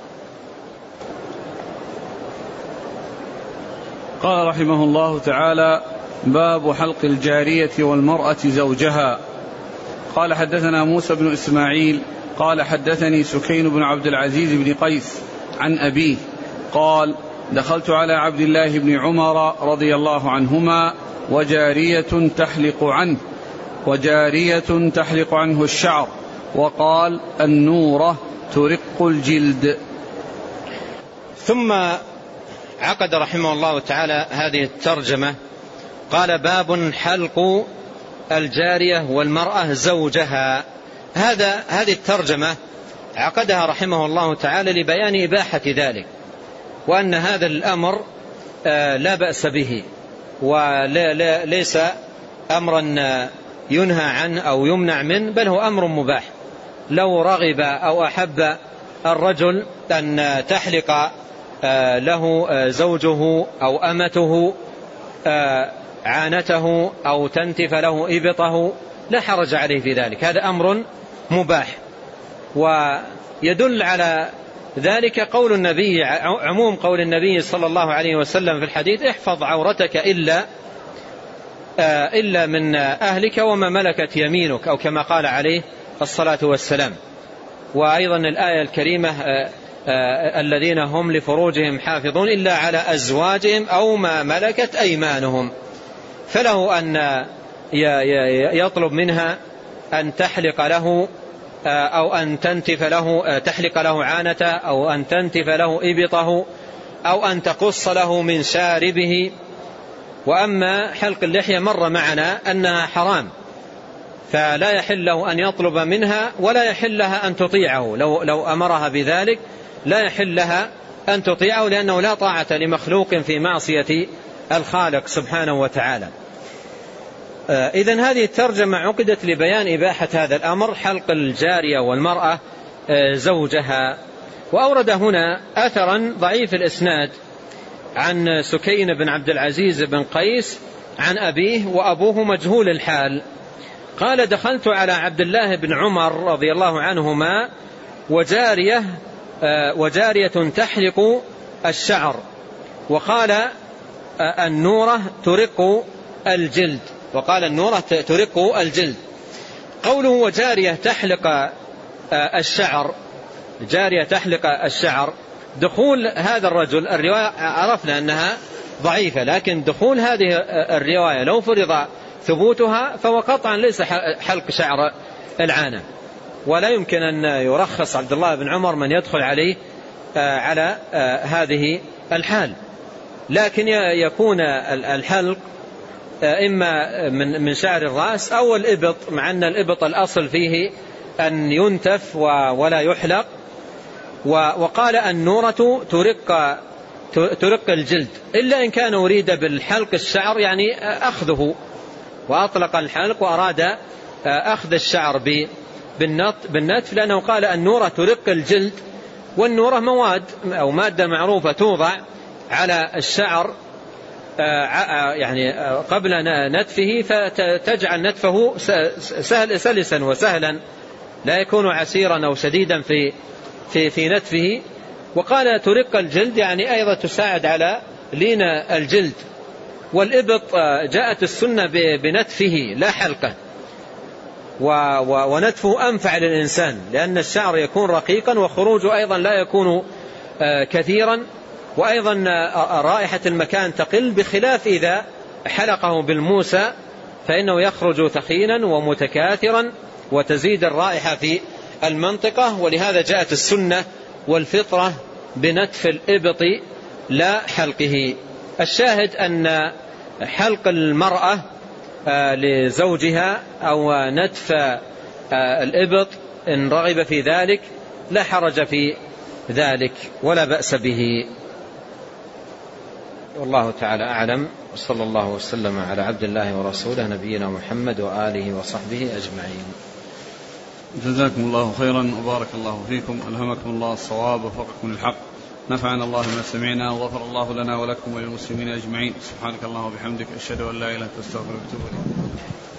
قال رحمه الله تعالى: باب حلق الجارية والمرأة زوجها. قال حدثنا موسى بن إسماعيل قال حدثني سكين بن عبد العزيز بن قيس عن أبيه قال: دخلت على عبد الله بن عمر رضي الله عنهما وجارية تحلق عنه وجارية تحلق عنه الشعر، وقال: النورة ترق الجلد. ثم عقد رحمه الله تعالى هذه الترجمة، قال: باب حلق الجارية والمرأة زوجها. هذا هذه الترجمة عقدها رحمه الله تعالى لبيان إباحة ذلك، وأن هذا الأمر لا بأس به، وليس أمرا ينهى عنه أو يمنع منه، بل هو أمر مباح. لو رغب أو أحب الرجل أن تحلق له زوجه أو أمته عانته أو تنتف له إبطه لا حرج عليه في ذلك، هذا أمر مباح. ويدل على ذلك قول النبي، عموم قول النبي صلى الله عليه وسلم في الحديث: احفظ عورتك إلا إلا من أهلك وما ملكت يمينك، أو كما قال عليه الصلاة والسلام. وأيضا الآية الكريمة: الذين هم لفروجهم حافظون إلا على أزواجهم أو ما ملكت أيمانهم. فله أن يطلب منها أن تحلق له أو أن تنتف له تحلق له عانته، أو أن تنتف له إبطه، أو أن تقص له من شاربه. وأما حلق اللحية مر معنا أنها حرام، فلا يحل له أن يطلب منها ولا يحل لها أن تطيعه. لو, لو أمرها بذلك لا يحل لها أن تطيعه، لأنه لا طاعة لمخلوق في معصية الخالق سبحانه وتعالى. إذن هذه الترجمة عقدت لبيان إباحة هذا الأمر، حلق الجارية والمرأة زوجها. وأورد هنا أثرا ضعيف الإسناد عن سكين بن عبد العزيز بن قيس عن أبيه، وأبوه مجهول الحال. قال: دخلت على عبد الله بن عمر رضي الله عنهما وجارية وجارية تحلق الشعر، وقال: النورة ترق الجلد. وقال: النورة ترق الجلد. قوله وجارية تحلق الشعر، جارية تحلق الشعر، دخول هذا الرجل، الرواية عرفنا أنها ضعيفة، لكن دخول هذه الرواية لو فرض ثبوتها فهو قطعا ليس حلق شعر العانة، ولا يمكن أن يرخص عبد الله بن عمر من يدخل عليه على هذه الحال. لكن يكون الحلق إما من شعر الرأس أو الإبط، مع أن الإبط الأصل فيه أن ينتف ولا يحلق. وقال: النورة ترق ترق الجلد، إلا إن كان أريد بالحلق الشعر يعني أخذه، وأطلق الحلق وأراد أخذ الشعر بالنتف، لأنه قال: النورة ترق الجلد. والنورة مواد أو مادة معروفة توضع على الشعر يعني قبل نتفه، فتجعل نتفه سهل سلسا وسهلا، لا يكون عسيرا أو شديدا في في في نتفه. وقال: ترق الجلد يعني أيضا تساعد على لين الجلد. والإبط جاءت السنة بنتفه لا حلقه، ونتفه أنفع للإنسان، لأن الشعر يكون رقيقا وخروجه أيضا لا يكون كثيرا، وأيضا رائحة المكان تقل، بخلاف إذا حلقه بالموسى فإنه يخرج ثخينا ومتكاثرا وتزيد الرائحة في المنطقة. ولهذا جاءت السنة والفطرة بنتف الإبط لا حلقه. الشاهد أن حلق المرأة لزوجها أو نتف الإبط إن رغب في ذلك لا حرج في ذلك ولا بأس به. والله تعالى أعلم، وصلى الله وسلم على عبد الله ورسوله نبينا محمد وآله وصحبه أجمعين. جزاكم الله خيرا وبارك الله فيكم، ألهمكم الله الصواب ووفقكم للحق، نفعنا الله ما سمعنا، وغفر الله لنا ولكم وللمسلمين أجمعين. سبحانك اللهم وبحمدك، أشهد أن لا إله إلا أنت، أستغفرك وأتوب إليك.